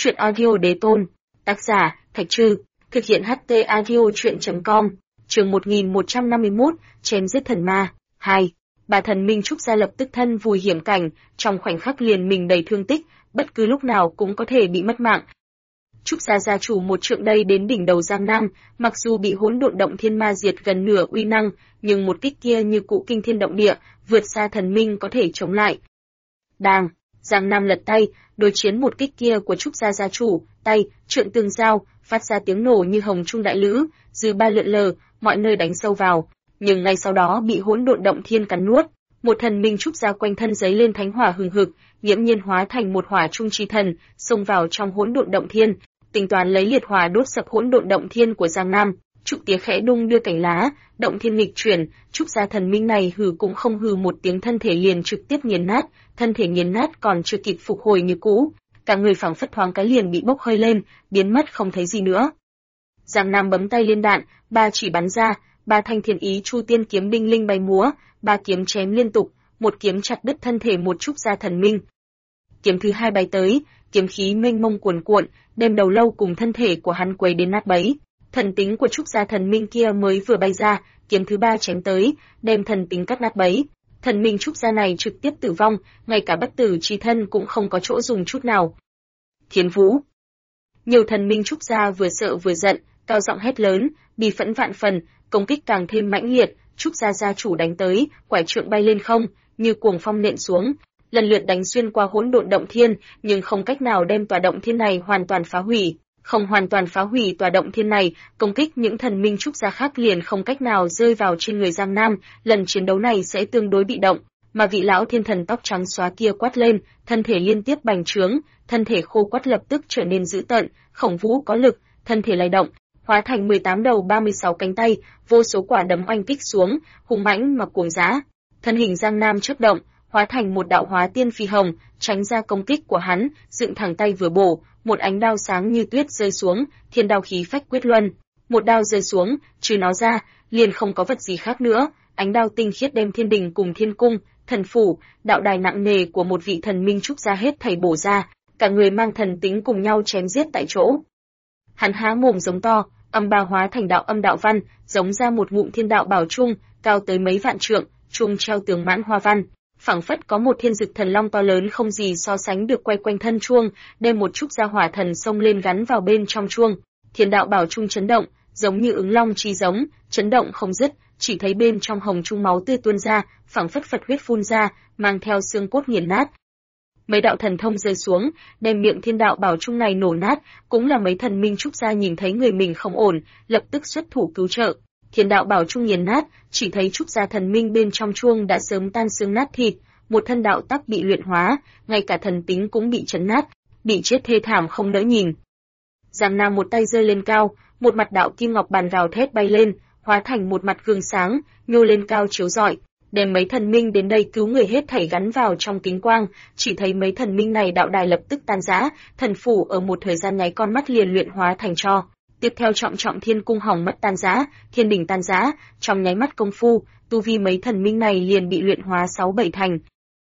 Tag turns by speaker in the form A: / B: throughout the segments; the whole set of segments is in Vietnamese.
A: Truyện audio đế tôn. Tác giả, Thạch Trư. Thực hiện HT audio truyện.com. Chương 1151, chém giết thần ma. 2. Bà thần Minh Trúc Gia lập tức thân vùi hiểm cảnh, trong khoảnh khắc liền mình đầy thương tích, bất cứ lúc nào cũng có thể bị mất mạng. Trúc Gia gia chủ một trượng đây đến đỉnh đầu Giang Nam, mặc dù bị hỗn độn động thiên ma diệt gần nửa uy năng, nhưng một kích kia như cụ kinh thiên động địa, vượt xa thần minh có thể chống lại. Đang, Giang Nam lật tay, đối chiến một kích kia của Trúc Gia gia chủ, tay, trượng tương giao, phát ra tiếng nổ như hồng trung đại lữ, dư ba lượn lờ, mọi nơi đánh sâu vào, nhưng ngay sau đó bị hỗn độn động thiên cắn nuốt. Một thần minh Trúc Gia quanh thân giấy lên thánh hỏa hừng hực, nghiễm nhiên hóa thành một hỏa trung chi thần, xông vào trong hỗn độn động thiên, tính toán lấy liệt hỏa đốt sập hỗn độn động thiên của Giang Nam. Trụ tía khẽ đung đưa cành lá, động thiên nghịch chuyển, Trúc Gia thần minh này hừ cũng không hừ một tiếng, thân thể liền trực tiếp nghiền nát, thân thể nghiền nát còn chưa kịp phục hồi như cũ, cả người phảng phất thoáng cái liền bị bốc hơi lên, biến mất không thấy gì nữa. Giang Nam bấm tay liên đạn, ba chỉ bắn ra, ba thanh thiên ý chu tiên kiếm đinh linh bay múa, ba kiếm chém liên tục, một kiếm chặt đứt thân thể một Trúc Gia thần minh. Kiếm thứ hai bay tới, kiếm khí mênh mông cuồn cuộn, đem đầu lâu cùng thân thể của hắn quấy đến nát bấy. Thần tính của Trúc Gia thần minh kia mới vừa bay ra, kiếm thứ ba chém tới, đem thần tính cắt nát bấy. Thần minh Trúc Gia này trực tiếp tử vong, ngay cả bất tử chi thân cũng không có chỗ dùng chút nào. Thiên Vũ. Nhiều thần minh Trúc Gia vừa sợ vừa giận, cao giọng hét lớn, bi phẫn vạn phần, công kích càng thêm mãnh liệt. Trúc Gia gia chủ đánh tới, quải trượng bay lên không, như cuồng phong nện xuống, lần lượt đánh xuyên qua hỗn độn động thiên, nhưng không cách nào đem tòa động thiên này hoàn toàn phá hủy. Không hoàn toàn phá hủy tòa động thiên này, công kích những thần minh Trúc Gia khác liền không cách nào rơi vào trên người Giang Nam, lần chiến đấu này sẽ tương đối bị động. Mà vị lão thiên thần tóc trắng xóa kia quát lên, thân thể liên tiếp bành trướng, thân thể khô quắt lập tức trở nên dữ tợn, khổng vũ có lực, thân thể lay động, hóa thành 18 đầu 36 cánh tay, vô số quả đấm oanh kích xuống, hùng mãnh mà cuồng dã. Thân hình Giang Nam chớp động, hóa thành một đạo hóa tiên phi hồng, tránh ra công kích của hắn, dựng thẳng tay vừa bổ, một ánh đao sáng như tuyết rơi xuống, thiên đao khí phách quyết luân. Một đao rơi xuống, trừ nó ra, liền không có vật gì khác nữa, ánh đao tinh khiết đem thiên đình cùng thiên cung, thần phủ, đạo đài nặng nề của một vị thần minh Trúc Gia hết thảy bổ ra, cả người mang thần tính cùng nhau chém giết tại chỗ. Hắn há mồm giống to, âm ba hóa thành đạo âm đạo văn, giống ra một ngụm thiên đạo bảo trung, cao tới mấy vạn trượng, trung treo tường mãn hoa văn, phảng phất có một thiên dực thần long to lớn không gì so sánh được quay quanh thân chuông, đem một Trúc Gia hỏa thần xông lên gắn vào bên trong chuông. Thiên đạo bảo trung chấn động, giống như ứng long chi giống, chấn động không dứt, chỉ thấy bên trong hồng trung máu tươi tuôn ra, phảng phất Phật huyết phun ra, mang theo xương cốt nghiền nát. Mấy đạo thần thông rơi xuống, đem miệng thiên đạo bảo trung này nổ nát, cũng là mấy thần minh Trúc Gia nhìn thấy người mình không ổn, lập tức xuất thủ cứu trợ. Thiên đạo bảo trung nghiền nát, chỉ thấy Trúc Gia thần minh bên trong chuông đã sớm tan xương nát thịt, một thân đạo tắc bị luyện hóa, ngay cả thần tính cũng bị chấn nát, bị chết thê thảm không đỡ nhìn. Giang Nam một tay giơ lên cao, một mặt đạo kim ngọc bàn gào thét bay lên, hóa thành một mặt gương sáng, nhô lên cao chiếu rọi, đem mấy thần minh đến đây cứu người hết thảy gắn vào trong kính quang, chỉ thấy mấy thần minh này đạo đài lập tức tan rã, thần phủ ở một thời gian nháy con mắt liền luyện hóa thành tro. Tiếp theo trọng thiên cung hỏng mất tan rã, thiên đỉnh tan rã, trong nháy mắt công phu, tu vi mấy thần minh này liền bị luyện hóa 6-7 thành.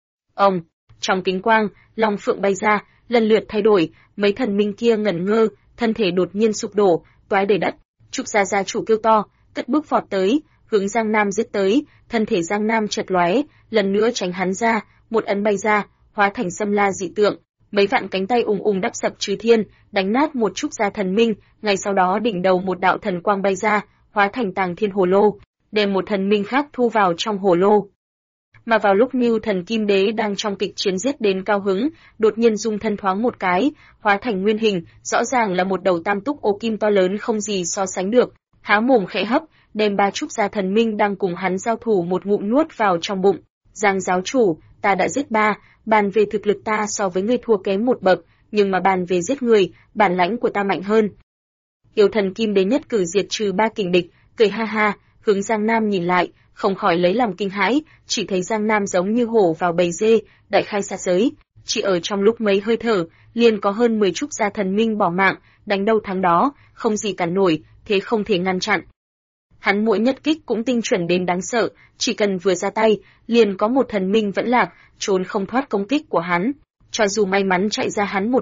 A: Trong kính quang, long phượng bay ra, lần lượt thay đổi, mấy thần minh kia ngẩn ngơ, thân thể đột nhiên sụp đổ, toái đầy đất. Trúc Gia gia chủ kêu to, cất bước vọt tới, hướng Giang Nam giết tới, thân thể Giang Nam chật lóe, lần nữa tránh hắn ra, một ấn bay ra, hóa thành xâm la dị tượng, mấy vạn cánh tay ùng ùng đắp sập chư thiên, đánh nát một Trúc Gia thần minh, ngay sau đó đỉnh đầu một đạo thần quang bay ra, hóa thành tàng thiên hồ lô, đem một thần minh khác thu vào trong hồ lô. Mà vào lúc Nưu Thần Kim Đế đang trong kịch chiến giết đến cao hứng, đột nhiên dung thân thoáng một cái, hóa thành nguyên hình, rõ ràng là một đầu tam túc ô kim to lớn không gì so sánh được, há mồm khẽ hấp, đem ba Trúc Gia thần minh đang cùng hắn giao thủ một ngụm nuốt vào trong bụng. Giang giáo chủ, ta đã giết ba, bàn về thực lực ta so với ngươi thua kém một bậc, nhưng mà bàn về giết người, bản lãnh của ta mạnh hơn. Yêu Thần Kim Đế nhất cử diệt trừ ba kình địch, cười ha ha, hướng Giang Nam nhìn lại, không khỏi lấy làm kinh hãi, chỉ thấy Giang Nam giống như hổ vào bầy dê, đại khai sát giới, chỉ ở trong lúc mấy hơi thở, liền có hơn 10 Trúc Gia thần minh bỏ mạng, đánh đâu thắng đó, không gì cản nổi, thế không thể ngăn chặn. Hắn mỗi nhất kích cũng tinh chuẩn đến đáng sợ, chỉ cần vừa ra tay, liền có một thần minh vẫn lạc, trốn không thoát công kích của hắn. Cho dù may mắn chạy ra hắn một kích,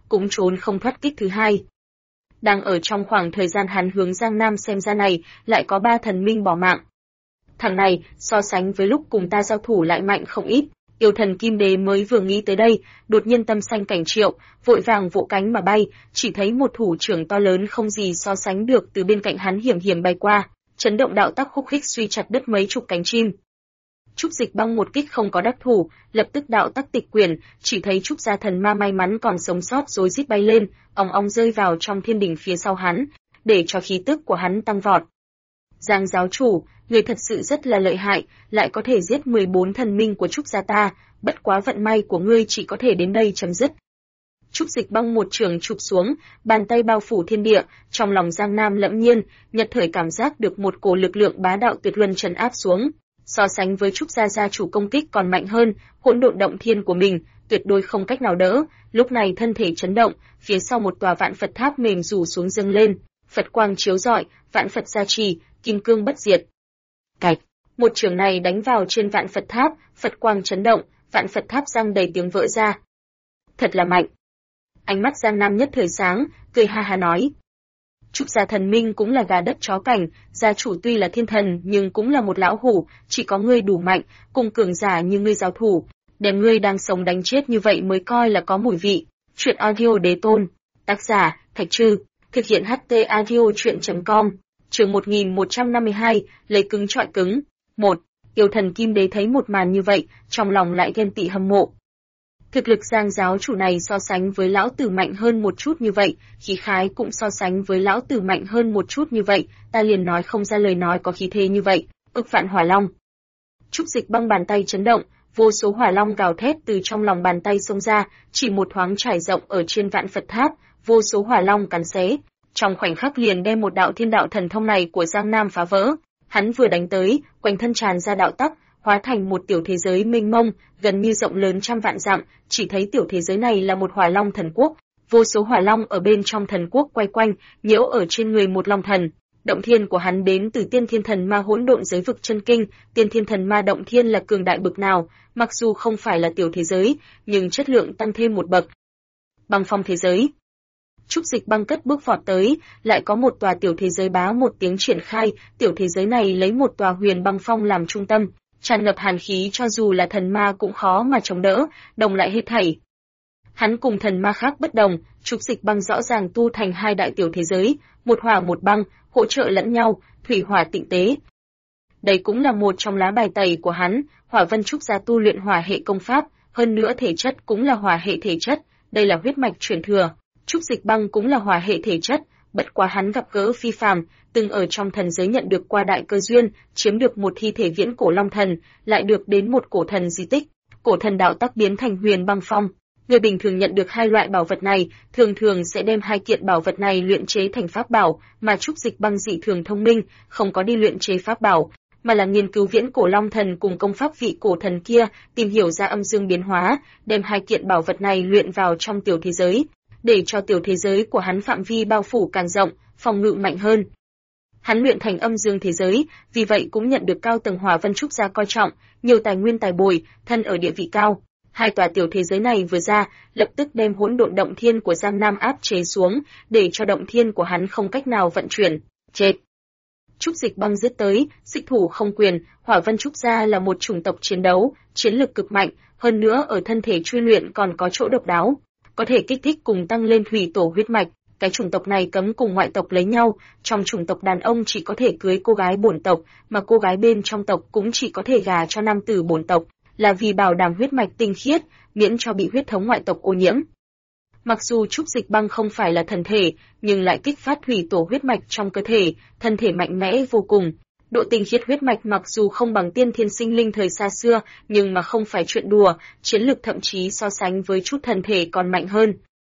A: cũng trốn không thoát kích thứ hai. Đang ở trong khoảng thời gian hắn hướng Giang Nam xem ra này, lại có 3 thần minh bỏ mạng. Thằng này, so sánh với lúc cùng ta giao thủ lại mạnh không ít. Yêu thần Kim Đế mới vừa nghĩ tới đây, đột nhiên tâm xanh cảnh triệu, vội vàng vỗ cánh mà bay, chỉ thấy một thủ trưởng to lớn không gì so sánh được từ bên cạnh hắn hiểm hiểm bay qua, chấn động đạo tắc khúc khích suy chặt đứt mấy chục cánh chim. Trúc Dịch Băng một kích không có đắc thủ, lập tức đạo tắc tịch quyển, chỉ thấy Trúc gia thần ma may mắn còn sống sót rối rít bay lên, ong ong rơi vào trong thiên đỉnh phía sau hắn, để cho khí tức của hắn tăng vọt. Giang giáo chủ, người thật sự rất là lợi hại, lại có thể giết 14 thần minh của Trúc gia ta, bất quá vận may của ngươi chỉ có thể đến đây chấm dứt. Trúc Dịch Băng một trường chụp xuống, bàn tay bao phủ thiên địa, trong lòng Giang Nam lẫm nhiên, nhất thời cảm giác được một cổ lực lượng bá đạo tuyệt luân trấn áp xuống. So sánh với Trúc gia gia chủ công kích còn mạnh hơn, hỗn độn động thiên của mình, tuyệt đối không cách nào đỡ. Lúc này thân thể chấn động, phía sau một tòa vạn Phật tháp mềm rủ xuống dâng lên, Phật quang chiếu rọi, vạn Phật gia trì, kim cương bất diệt. Cạch, một trường này đánh vào trên vạn Phật tháp, Phật quang chấn động, vạn Phật tháp răng đầy tiếng vỡ ra. Thật là mạnh. Ánh mắt Giang Nam nhất thời sáng, cười ha ha nói. Trúc gia thần minh cũng là gà đất chó cảnh, gia chủ tuy là thiên thần nhưng cũng là một lão hủ, chỉ có ngươi đủ mạnh, cùng cường giả như ngươi giao thủ, đem ngươi đang sống đánh chết như vậy mới coi là có mùi vị. Truyện audio đế tôn, tác giả, Thạch Trư, thực hiện HT audio truyện.com, chương 1152, lấy cứng trọi cứng. 1. Yêu thần Kim Đế thấy một màn như vậy, trong lòng lại ghen tị hâm mộ. Thực lực Giang giáo chủ này so sánh với lão tử mạnh hơn một chút như vậy, khí khái cũng so sánh với lão tử mạnh hơn một chút như vậy, ta liền nói không ra lời nói có khí thế như vậy. Ức vạn hỏa long. Trúc Dịch Băng bàn tay chấn động, vô số hỏa long gào thét từ trong lòng bàn tay xông ra, chỉ một thoáng trải rộng ở trên vạn Phật tháp, vô số hỏa long cắn xé, trong khoảnh khắc liền đem một đạo thiên đạo thần thông này của Giang Nam phá vỡ. Hắn vừa đánh tới, quanh thân tràn ra đạo tắc, hóa thành một tiểu thế giới mênh mông, gần như rộng lớn trăm vạn dặm, chỉ thấy tiểu thế giới này là một hỏa long thần quốc, vô số hỏa long ở bên trong thần quốc quay quanh, nhiễu ở trên người một long thần. Động thiên của hắn đến từ Tiên Thiên Thần Ma hỗn độn giới vực chân kinh, Tiên Thiên Thần Ma động thiên là cường đại bực nào, mặc dù không phải là tiểu thế giới, nhưng chất lượng tăng thêm một bậc. Băng phong thế giới. Trúc Dịch Băng cất bước vọt tới, lại có một tòa tiểu thế giới bá một tiếng triển khai, tiểu thế giới này lấy một tòa huyền băng phong làm trung tâm, tràn ngập hàn khí cho dù là thần ma cũng khó mà chống đỡ, đồng lại hết thảy. Hắn cùng thần ma khác bất đồng, Trúc Dịch Băng rõ ràng tu thành hai đại tiểu thế giới, một hỏa một băng, hỗ trợ lẫn nhau, thủy hỏa tịnh tế. Đây cũng là một trong lá bài tẩy của hắn, Hỏa Vân Trúc gia tu luyện hỏa hệ công pháp, hơn nữa thể chất cũng là hỏa hệ thể chất, đây là huyết mạch truyền thừa. Trúc Dịch Băng cũng là hỏa hệ thể chất, bất quá hắn gặp gỡ phi phàm, từng ở trong thần giới nhận được qua đại cơ duyên, chiếm được một thi thể viễn cổ long thần, lại được đến một cổ thần di tích, cổ thần đạo tắc biến thành huyền băng phong. Người bình thường nhận được hai loại bảo vật này, thường thường sẽ đem hai kiện bảo vật này luyện chế thành pháp bảo, mà Trúc Dịch Băng dị thường thông minh, không có đi luyện chế pháp bảo, mà là nghiên cứu viễn cổ long thần cùng công pháp vị cổ thần kia, tìm hiểu ra âm dương biến hóa, đem hai kiện bảo vật này luyện vào trong tiểu thế giới, để cho tiểu thế giới của hắn phạm vi bao phủ càng rộng, phòng ngự mạnh hơn. Hắn luyện thành âm dương thế giới, vì vậy cũng nhận được cao tầng Hỏa Vân Trúc gia coi trọng, nhiều tài nguyên tài bồi, thân ở địa vị cao. Hai tòa tiểu thế giới này vừa ra, lập tức đem hỗn độn động thiên của Giang Nam áp chế xuống, để cho động thiên của hắn không cách nào vận chuyển. Chết! Trúc Dịch Băng giết tới, xích thủ không quyền, Hỏa Vân Trúc gia là một chủng tộc chiến đấu, chiến lực cực mạnh, hơn nữa ở thân thể truy luyện còn có chỗ độc đáo, có thể kích thích cùng tăng lên thủy tổ huyết mạch. Cái chủng tộc này cấm cùng ngoại tộc lấy nhau, trong chủng tộc đàn ông chỉ có thể cưới cô gái bổn tộc, mà cô gái bên trong tộc cũng chỉ có thể gả cho nam tử bổn tộc, là vì bảo đảm huyết mạch tinh khiết, miễn cho bị huyết thống ngoại tộc ô nhiễm. Mặc dù Trúc Dịch Băng không phải là thần thể, nhưng lại kích phát thủy tổ huyết mạch trong cơ thể, thân thể mạnh mẽ vô cùng. Độ tinh khiết huyết mạch mặc dù không bằng tiên thiên sinh linh thời xa xưa, nhưng mà không phải chuyện đùa, chiến lực thậm chí so sánh với chút thần thể còn mạnh hơn.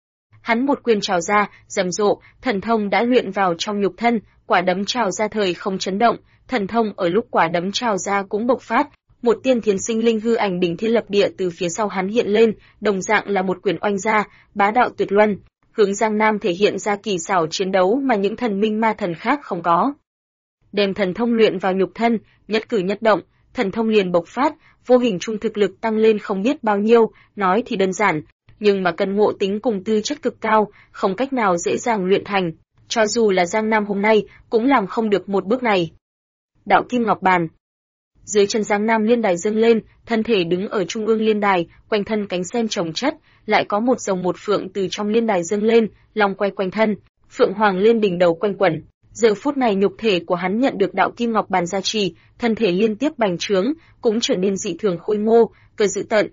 A: Hắn một quyền trào ra, rầm rộ, thần thông đã luyện vào trong nhục thân, quả đấm trào ra thời không chấn động, thần thông ở lúc quả đấm trào ra cũng bộc phát, một tiên thiên sinh linh hư ảnh đỉnh thiên lập địa từ phía sau hắn hiện lên, đồng dạng là một quyền oanh ra, bá đạo tuyệt luân, hướng Giang Nam thể hiện ra kỳ xảo chiến đấu mà những thần minh ma thần khác không có. Đem thần thông luyện vào nhục thân, nhất cử nhất động, thần thông liền bộc phát, vô hình trung thực lực tăng lên không biết bao nhiêu, nói thì đơn giản, nhưng mà cần ngộ tính cùng tư chất cực cao, không cách nào dễ dàng luyện thành. Cho dù là Giang Nam hôm nay, cũng làm không được một bước này. Đạo Kim Ngọc Bàn. Dưới chân Giang Nam liên đài dâng lên, thân thể đứng ở trung ương liên đài, quanh thân cánh sen chồng chất, lại có một rồng một phượng từ trong liên đài dâng lên, long quay quanh thân, phượng hoàng lên đỉnh đầu quanh quẩn. Giờ phút này nhục thể của hắn nhận được đạo Kim Ngọc Bàn gia trì, thân thể liên tiếp bành trướng, cũng trở nên dị thường khôi ngô, cơ dữ tợn.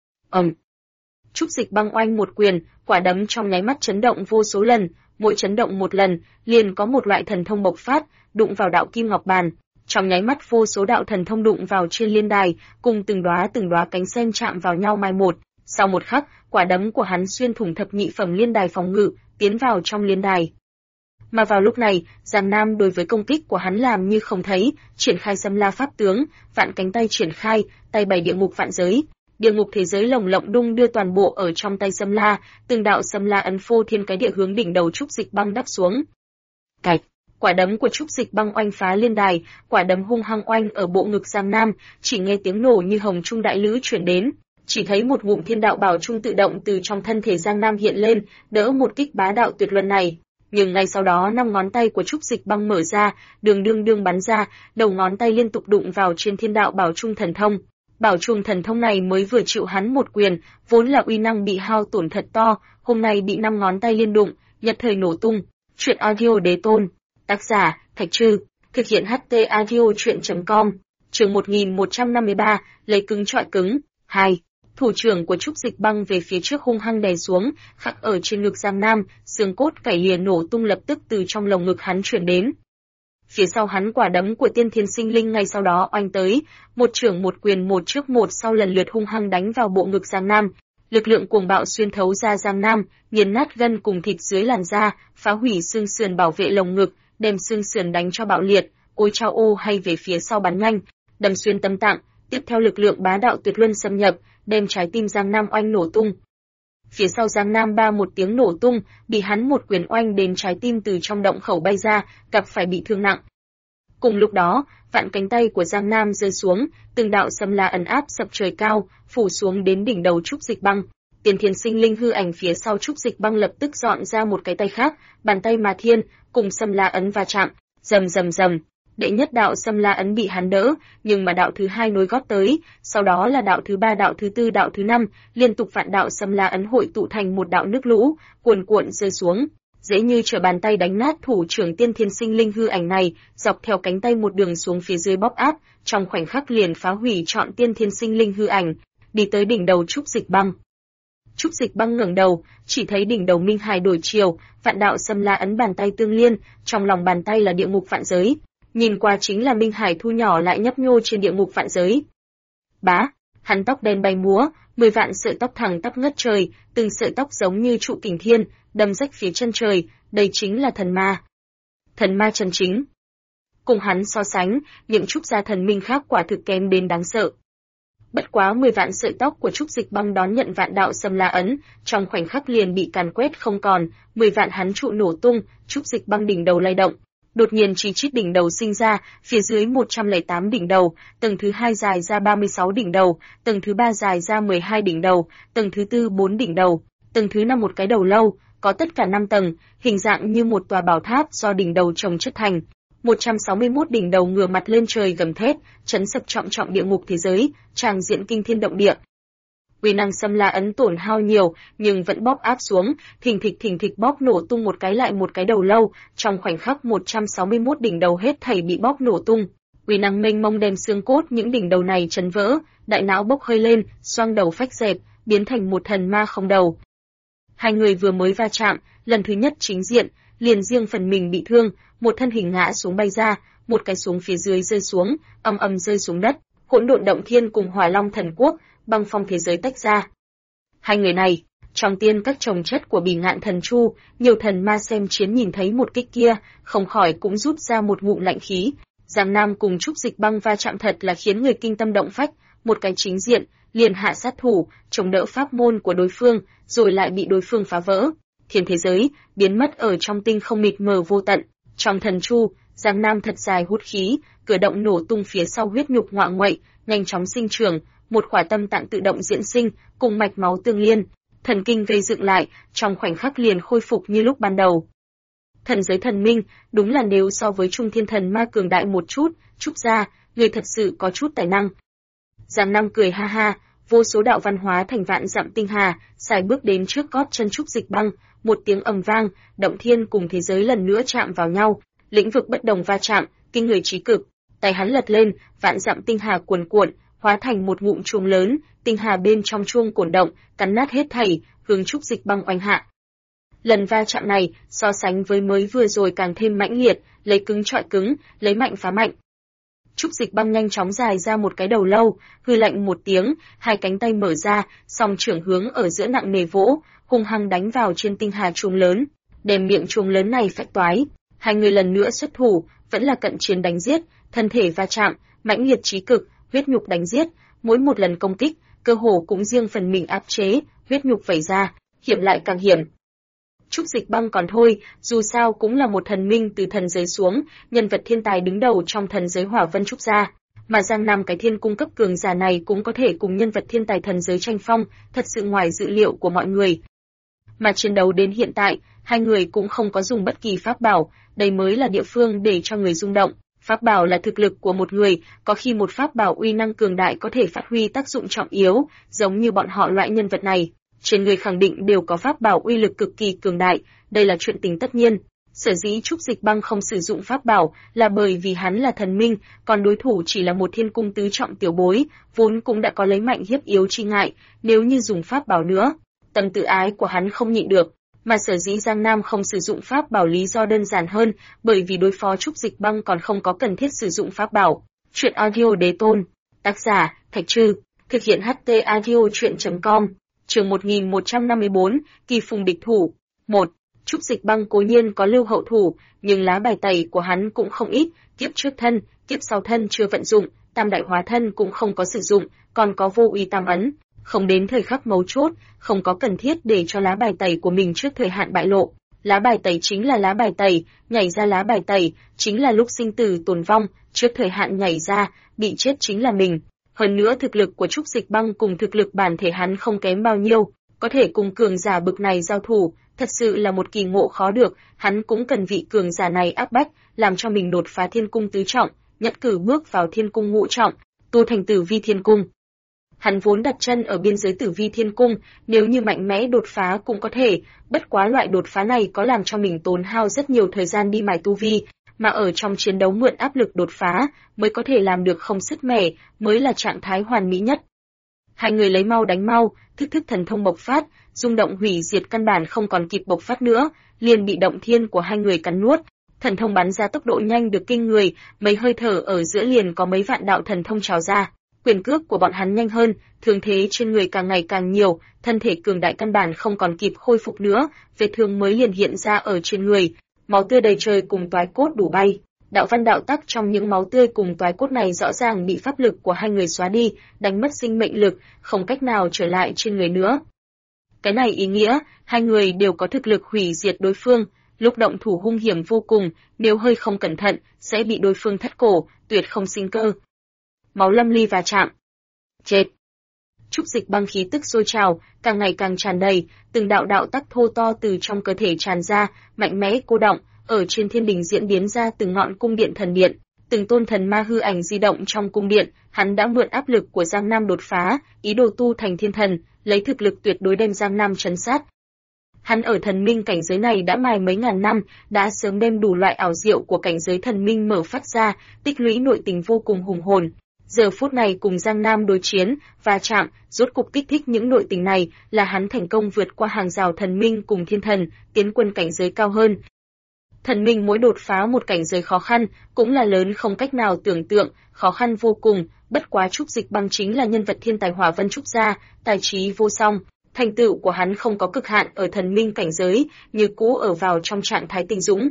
A: Trúc Dịch Băng oanh một quyền, quả đấm trong nháy mắt chấn động vô số lần, mỗi chấn động một lần, liền có một loại thần thông bộc phát, đụng vào đạo Kim Ngọc Bàn. Trong nháy mắt vô số đạo thần thông đụng vào trên liên đài, cùng từng đóa cánh sen chạm vào nhau mai một. Sau một khắc, quả đấm của hắn xuyên thủng thập nhị phẩm liên đài phòng ngự, tiến vào trong liên đài. Mà vào lúc này, Giang Nam đối với công kích của hắn làm như không thấy, triển khai Xâm La pháp tướng, vạn cánh tay triển khai, tay bày địa ngục vạn giới. Địa ngục thế giới lồng lộng đung đưa toàn bộ ở trong tay Xâm La, từng đạo Xâm La ấn phô thiên cái địa hướng đỉnh đầu Trúc Dịch Băng đắp xuống. Cạch, quả đấm của Trúc Dịch Băng oanh phá liên đài, quả đấm hung hăng oanh ở bộ ngực Giang Nam, chỉ nghe tiếng nổ như hồng trung đại lữ truyền đến. Chỉ thấy một ngụm thiên đạo bảo trung tự động từ trong thân thể Giang Nam hiện lên, đỡ một kích bá đạo tuyệt luân này. Nhưng ngay sau đó 5 ngón tay của Trúc Dịch Băng mở ra, đường bắn ra, đầu ngón tay liên tục đụng vào trên thiên đạo bảo trung thần thông. Bảo trung thần thông này mới vừa chịu hắn một quyền, vốn là uy năng bị hao tổn thật to, hôm nay bị 5 ngón tay liên đụng, nhất thời nổ tung. Truyện audio đế tôn. Tác giả, Thạch Trư. Thực hiện HT audio truyện.com. Chương 1153, lấy cứng trọi cứng. 2. Thủ trưởng của Trúc Dịch Băng về phía trước hung hăng đè xuống, khắc ở trên ngực Giang Nam, xương cốt cảy lìa nổ tung lập tức từ trong lồng ngực hắn truyền đến. Phía sau hắn quả đấm của Tiên Thiên Sinh Linh ngay sau đó oanh tới, một trưởng một quyền một trước một sau lần lượt hung hăng đánh vào bộ ngực Giang Nam. Lực lượng cuồng bạo xuyên thấu ra Giang Nam, nghiền nát gân cùng thịt dưới làn da, phá hủy xương sườn bảo vệ lồng ngực, đem xương sườn đánh cho bạo liệt, ôi chao ô hay về phía sau bắn nhanh, đâm xuyên tâm tạng. Tiếp theo lực lượng bá đạo tuyệt luân xâm nhập, đem trái tim Giang Nam oanh nổ tung. Phía sau Giang Nam ba một tiếng nổ tung, bị hắn một quyền oanh đến trái tim từ trong động khẩu bay ra, gặp phải bị thương nặng. Cùng lúc đó, vạn cánh tay của Giang Nam rơi xuống, từng đạo Xâm La ấn áp sập trời cao, phủ xuống đến đỉnh đầu Trúc Dịch Băng. Tiên Thiên Sinh Linh hư ảnh phía sau Trúc Dịch Băng lập tức dọn ra một cái tay khác, bàn tay mà thiên, cùng Xâm La ấn va chạm, rầm rầm rầm. Đệ nhất đạo Xâm La ấn bị hắn đỡ, nhưng mà đạo thứ hai nối gót tới, sau đó là đạo thứ ba, đạo thứ tư, đạo thứ năm, liên tục vạn đạo Xâm La ấn hội tụ thành một đạo nước lũ, cuồn cuộn rơi xuống, dễ như trở bàn tay đánh nát thủ trưởng Tiên Thiên Sinh Linh hư ảnh này, dọc theo cánh tay một đường xuống phía dưới bóp áp, trong khoảnh khắc liền phá hủy trọn Tiên Thiên Sinh Linh hư ảnh, đi tới đỉnh đầu Trúc Dịch Băng. Trúc Dịch Băng ngẩng đầu, chỉ thấy đỉnh đầu Minh Hải đổi chiều, vạn đạo Xâm La ấn bàn tay tương liên, trong lòng bàn tay là địa ngục vạn giới. Nhìn qua chính là Minh Hải thu nhỏ lại nhấp nhô trên địa ngục vạn giới. Bá, hắn tóc đen bay múa, 10 vạn sợi tóc thẳng tắp ngất trời, từng sợi tóc giống như trụ kình thiên, đâm rách phía chân trời, đây chính là thần ma. Thần ma chân chính. Cùng hắn so sánh, những trúc gia thần minh khác quả thực kém đến đáng sợ. Bất quá 10 vạn sợi tóc của Trúc Dịch Băng đón nhận vạn đạo Xâm La ấn, trong khoảnh khắc liền bị càn quét không còn, 10 vạn hắn trụ nổ tung, Trúc Dịch Băng đỉnh đầu lay động. Đột nhiên chỉ chít đỉnh đầu sinh ra, phía dưới 108 đỉnh đầu, tầng thứ 2 dài ra 36 đỉnh đầu, tầng thứ 3 dài ra 12 đỉnh đầu, tầng thứ 4 4 đỉnh đầu, tầng thứ 5 một cái đầu lâu, có tất cả 5 tầng, hình dạng như một tòa bảo tháp do đỉnh đầu chồng chất thành. 161 đỉnh đầu ngửa mặt lên trời gầm thét, chấn sập trọng trọng địa ngục thế giới, tràng diện kinh thiên động địa. Uy năng Xâm La ấn tổn hao nhiều, nhưng vẫn bóp áp xuống, thình thịch bóp nổ tung một cái lại một cái đầu lâu, trong khoảnh khắc 161 đỉnh đầu hết thảy bị bóp nổ tung. Uy năng mênh mông đem xương cốt những đỉnh đầu này chấn vỡ, đại não bốc hơi lên, xoang đầu phách dẹp, biến thành một thần ma không đầu. Hai người vừa mới va chạm, lần thứ nhất chính diện, liền riêng phần mình bị thương, một thân hình ngã xuống bay ra, một cái xuống phía dưới rơi xuống, ầm ầm rơi xuống đất, hỗn độn động thiên cùng Hỏa Long thần quốc, băng phong thế giới tách ra. Hai người này, trong tiên các trồng chất của Bỉ Ngạn Thần Chu, nhiều thần ma xem chiến nhìn thấy một kích kia, không khỏi cũng rút ra một ngụm lạnh khí. Giang Nam cùng Trúc Dịch Băng va chạm thật là khiến người kinh tâm động phách, một cái chính diện, liền hạ sát thủ, chống đỡ pháp môn của đối phương, rồi lại bị đối phương phá vỡ. Thiên thế giới, biến mất ở trong tinh không mịt mờ vô tận. Trong thần chu, Giang Nam thật dài hút khí, cửa động nổ tung phía sau huyết nhục ngoạ nguậy, nhanh chóng sinh trưởng, một khỏa tâm tạng tự động diễn sinh, cùng mạch máu tương liên. thần kinh gây dựng lại, trong khoảnh khắc liền khôi phục như lúc ban đầu. Thần giới thần minh, đúng là nếu so với Trung Thiên Thần Ma cường đại một chút, Trúc gia, người thật sự có chút tài năng. Giang Nam cười ha ha, vô số đạo văn hóa thành vạn dặm tinh hà, xài bước đến trước gót chân Trúc Dịch Băng, một tiếng ầm vang, động thiên cùng thế giới lần nữa chạm vào nhau, lĩnh vực bất đồng va chạm, kinh người trí cực. Tay hắn lật lên, vạn dặm tinh hà cuồn cuộn, hóa thành một ngụm chuông lớn, tinh hà bên trong chuông cuồn động, cắn nát hết thảy, hướng Trúc Dịch Băng oanh hạ. Lần va chạm này, so sánh với mới vừa rồi càng thêm mãnh liệt, lấy cứng trọi cứng, lấy mạnh phá mạnh. Trúc Dịch Băng nhanh chóng dài ra một cái đầu lâu, hư lạnh một tiếng, hai cánh tay mở ra, song trưởng hướng ở giữa nặng nề vỗ, hung hăng đánh vào trên tinh hà chuông lớn, đem miệng chuông lớn này phách toái. Hai người lần nữa xuất thủ, vẫn là cận chiến đánh giết, thân thể va chạm, mãnh liệt chí cực, huyết nhục đánh giết, mỗi một lần công kích, cơ hồ cũng riêng phần mình áp chế, huyết nhục vẩy ra, hiểm lại càng hiểm. Trúc Dịch Băng còn thôi, dù sao cũng là một thần minh từ thần giới xuống, nhân vật thiên tài đứng đầu trong thần giới Hỏa Vân Trúc gia, mà Giang Nam cái thiên cung cấp cường giả này cũng có thể cùng nhân vật thiên tài thần giới tranh phong, thật sự ngoài dự liệu của mọi người. Mà chiến đấu đến hiện tại, hai người cũng không có dùng bất kỳ pháp bảo, đây mới là địa phương để cho người rung động. Pháp bảo là thực lực của một người, có khi một pháp bảo uy năng cường đại có thể phát huy tác dụng trọng yếu, giống như bọn họ loại nhân vật này. Trên người khẳng định đều có pháp bảo uy lực cực kỳ cường đại, đây là chuyện tình tất nhiên. Sở dĩ Trúc Dịch Băng không sử dụng pháp bảo là bởi vì hắn là thần minh, còn đối thủ chỉ là một thiên cung tứ trọng tiểu bối, vốn cũng đã có lấy mạnh hiếp yếu chi ngại, nếu như dùng pháp bảo nữa, tâm tự ái của hắn không nhịn được. Mà sở dĩ Giang Nam không sử dụng pháp bảo lý do đơn giản hơn, bởi vì đối phó Trúc Dịch Băng còn không có cần thiết sử dụng pháp bảo. Chuyện audio đế tôn, tác giả Thạch Trư, thực hiện HT audio truyện.com. Chương 1154, Kỳ Phùng địch thủ. 1. Trúc Dịch Băng cố nhiên có lưu hậu thủ, nhưng lá bài tẩy của hắn cũng không ít, kiếp trước thân, kiếp sau thân chưa vận dụng, tam đại hóa thân cũng không có sử dụng, còn có vô uy tam ấn, không đến thời khắc mấu chốt, không có cần thiết để cho lá bài tẩy của mình trước thời hạn bại lộ. Lá bài tẩy chính là lá bài tẩy, nhảy ra lá bài tẩy, chính là lúc sinh tử tồn vong, trước thời hạn nhảy ra, bị chết chính là mình. Hơn nữa thực lực của Trúc Dịch Băng cùng thực lực bản thể hắn không kém bao nhiêu, có thể cùng cường giả bực này giao thủ, thật sự là một kỳ ngộ khó được, hắn cũng cần vị cường giả này áp bách, làm cho mình đột phá thiên cung tứ trọng, nhất cử bước vào thiên cung ngũ trọng, tu thành Tử Vi Thiên Cung. Hắn vốn đặt chân ở biên giới Tử Vi Thiên Cung, nếu như mạnh mẽ đột phá cũng có thể, bất quá loại đột phá này có làm cho mình tốn hao rất nhiều thời gian đi mài tu vi, mà ở trong chiến đấu mượn áp lực đột phá, mới có thể làm được không sứt mẻ, mới là trạng thái hoàn mỹ nhất. Hai người lấy mau đánh mau, thức thần thông bộc phát, rung động hủy diệt căn bản không còn kịp bộc phát nữa, liền bị động thiên của hai người cắn nuốt. Thần thông bắn ra tốc độ nhanh được kinh người, mấy hơi thở ở giữa liền có mấy vạn đạo thần thông trào ra. Quyền cước của bọn hắn nhanh hơn, thương thế trên người càng ngày càng nhiều, thân thể cường đại căn bản không còn kịp khôi phục nữa, vết thương mới liền hiện ra ở trên người, máu tươi đầy trời cùng toái cốt đủ bay. Đạo văn đạo tắc trong những máu tươi cùng toái cốt này rõ ràng bị pháp lực của hai người xóa đi, đánh mất sinh mệnh lực, không cách nào trở lại trên người nữa. Cái này ý nghĩa, hai người đều có thực lực hủy diệt đối phương, lúc động thủ hung hiểm vô cùng, nếu hơi không cẩn thận, sẽ bị đối phương thắt cổ, tuyệt không sinh cơ. Máu lâm ly va chạm. Chết. Trúc Dịch Băng khí tức sôi trào, càng ngày càng tràn đầy, từng đạo đạo tắc thô to từ trong cơ thể tràn ra, mạnh mẽ cô động, ở trên thiên đình diễn biến ra từng ngọn cung điện thần điện, từng tôn thần ma hư ảnh di động trong cung điện, hắn đã mượn áp lực của Giang Nam đột phá, ý đồ tu thành thiên thần, lấy thực lực tuyệt đối đem Giang Nam trấn sát. Hắn ở thần minh cảnh giới này đã mài mấy ngàn năm, đã sớm đem đủ loại ảo diệu của cảnh giới thần minh mở phát ra, tích lũy nội tình vô cùng hùng hồn. Giờ phút này cùng Giang Nam đối chiến, va chạm, rốt cục kích thích những nội tình này, là hắn thành công vượt qua hàng rào thần minh cùng thiên thần, tiến quân cảnh giới cao hơn. Thần minh mỗi đột phá một cảnh giới khó khăn, cũng là lớn không cách nào tưởng tượng, khó khăn vô cùng, bất quá Trúc Dịch Băng chính là nhân vật thiên tài Hỏa Vân Trúc gia, tài trí vô song, thành tựu của hắn không có cực hạn ở thần minh cảnh giới, như cũ ở vào trong trạng thái tinh dũng.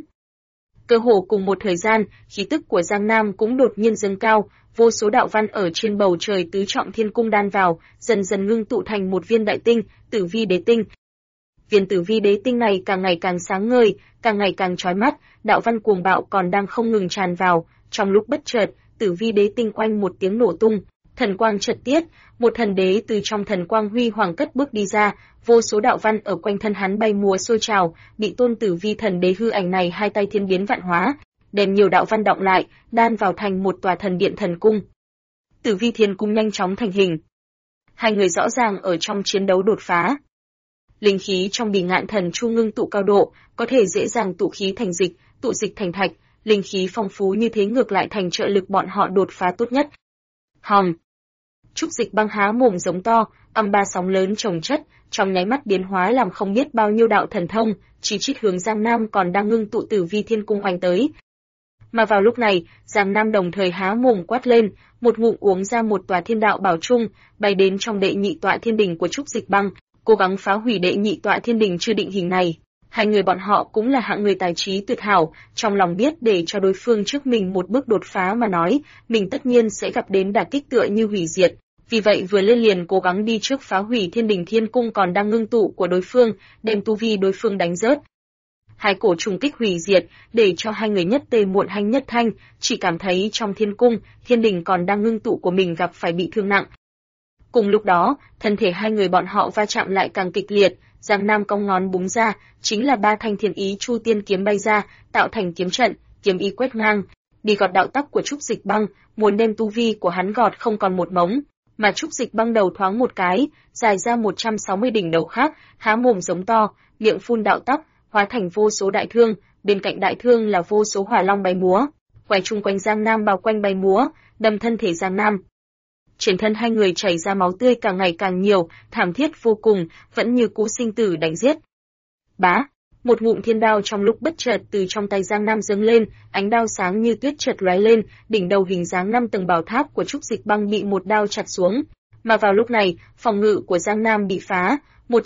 A: Cơ hồ cùng một thời gian, khí tức của Giang Nam cũng đột nhiên dâng cao, vô số đạo văn ở trên bầu trời tứ trọng thiên cung đan vào, dần dần ngưng tụ thành một viên đại tinh, Tử Vi Đế Tinh. Viên Tử Vi Đế Tinh này càng ngày càng sáng ngời, càng ngày càng chói mắt, đạo văn cuồng bạo còn đang không ngừng tràn vào, trong lúc bất chợt, Tử Vi Đế Tinh oanh một tiếng nổ tung, Thần quang chợt tiết, một thần đế từ trong thần quang huy hoàng cất bước đi ra, vô số đạo văn ở quanh thân hắn bay múa sôi trào, bị tôn tử vi thần đế hư ảnh này hai tay thiên biến vạn hóa, đem nhiều đạo văn đọng lại, đan vào thành một tòa thần điện thần cung. Tử vi thiên cung nhanh chóng thành hình. Hai người rõ ràng ở trong chiến đấu đột phá. Linh khí trong Bỉ Ngạn Thần Chu ngưng tụ cao độ, có thể dễ dàng tụ khí thành dịch, tụ dịch thành thạch, linh khí phong phú như thế ngược lại thành trợ lực bọn họ đột phá tốt nhất. Hòm. Trúc Dịch Băng há mồm giống to, âm ba sóng lớn chồng chất, trong nháy mắt biến hóa làm không biết bao nhiêu đạo thần thông, chỉ chít hướng Giang Nam còn đang ngưng tụ Tử Vi Thiên Cung hoành tới. Mà vào lúc này, Giang Nam đồng thời há mồm quát lên, một ngụm uống ra một tòa thiên đạo bảo trung, bay đến trong đệ nhị tọa thiên đình của Trúc Dịch Băng, cố gắng phá hủy đệ nhị tọa thiên đình chưa định hình này. Hai người bọn họ cũng là hạng người tài trí tuyệt hảo, trong lòng biết để cho đối phương trước mình một bước đột phá mà nói, mình tất nhiên sẽ gặp đến đả kích tựa như hủy diệt. Vì vậy vừa lên liền cố gắng đi trước phá hủy thiên đình thiên cung còn đang ngưng tụ của đối phương, đem tu vi đối phương đánh rớt. Hai cổ trùng kích hủy diệt, để cho hai người nhất tề muộn hanh nhất thanh, chỉ cảm thấy trong thiên cung, thiên đình còn đang ngưng tụ của mình gặp phải bị thương nặng. Cùng lúc đó, thân thể hai người bọn họ va chạm lại càng kịch liệt, Giang Nam cong ngón búng ra, chính là ba thanh thiên ý chu tiên kiếm bay ra, tạo thành kiếm trận, kiếm ý quét ngang, đi gọt đạo tắc của Trúc Dịch Băng, muốn đem tu vi của hắn gọt không còn một mống. Mà Trúc Dịch Băng đầu thoáng một cái, dài ra 160 đỉnh đầu khác, há mồm giống to, miệng phun đạo tắc, hóa thành vô số đại thương, bên cạnh đại thương là vô số hỏa long bay múa, quay chung quanh Giang Nam bao quanh bay múa, đâm thân thể Giang Nam. Trên thân hai người chảy ra máu tươi càng ngày càng nhiều, thảm thiết vô cùng, vẫn như cú sinh tử đánh giết. Bá, một ngụm thiên đao trong lúc bất chợt từ trong tay Giang Nam dâng lên, ánh đao sáng như tuyết chợt lóe lên, đỉnh đầu hình dáng 5 tầng bảo tháp của Trúc Dịch Băng bị một đao chặt xuống. Mà vào lúc này, phòng ngự của Giang Nam bị phá,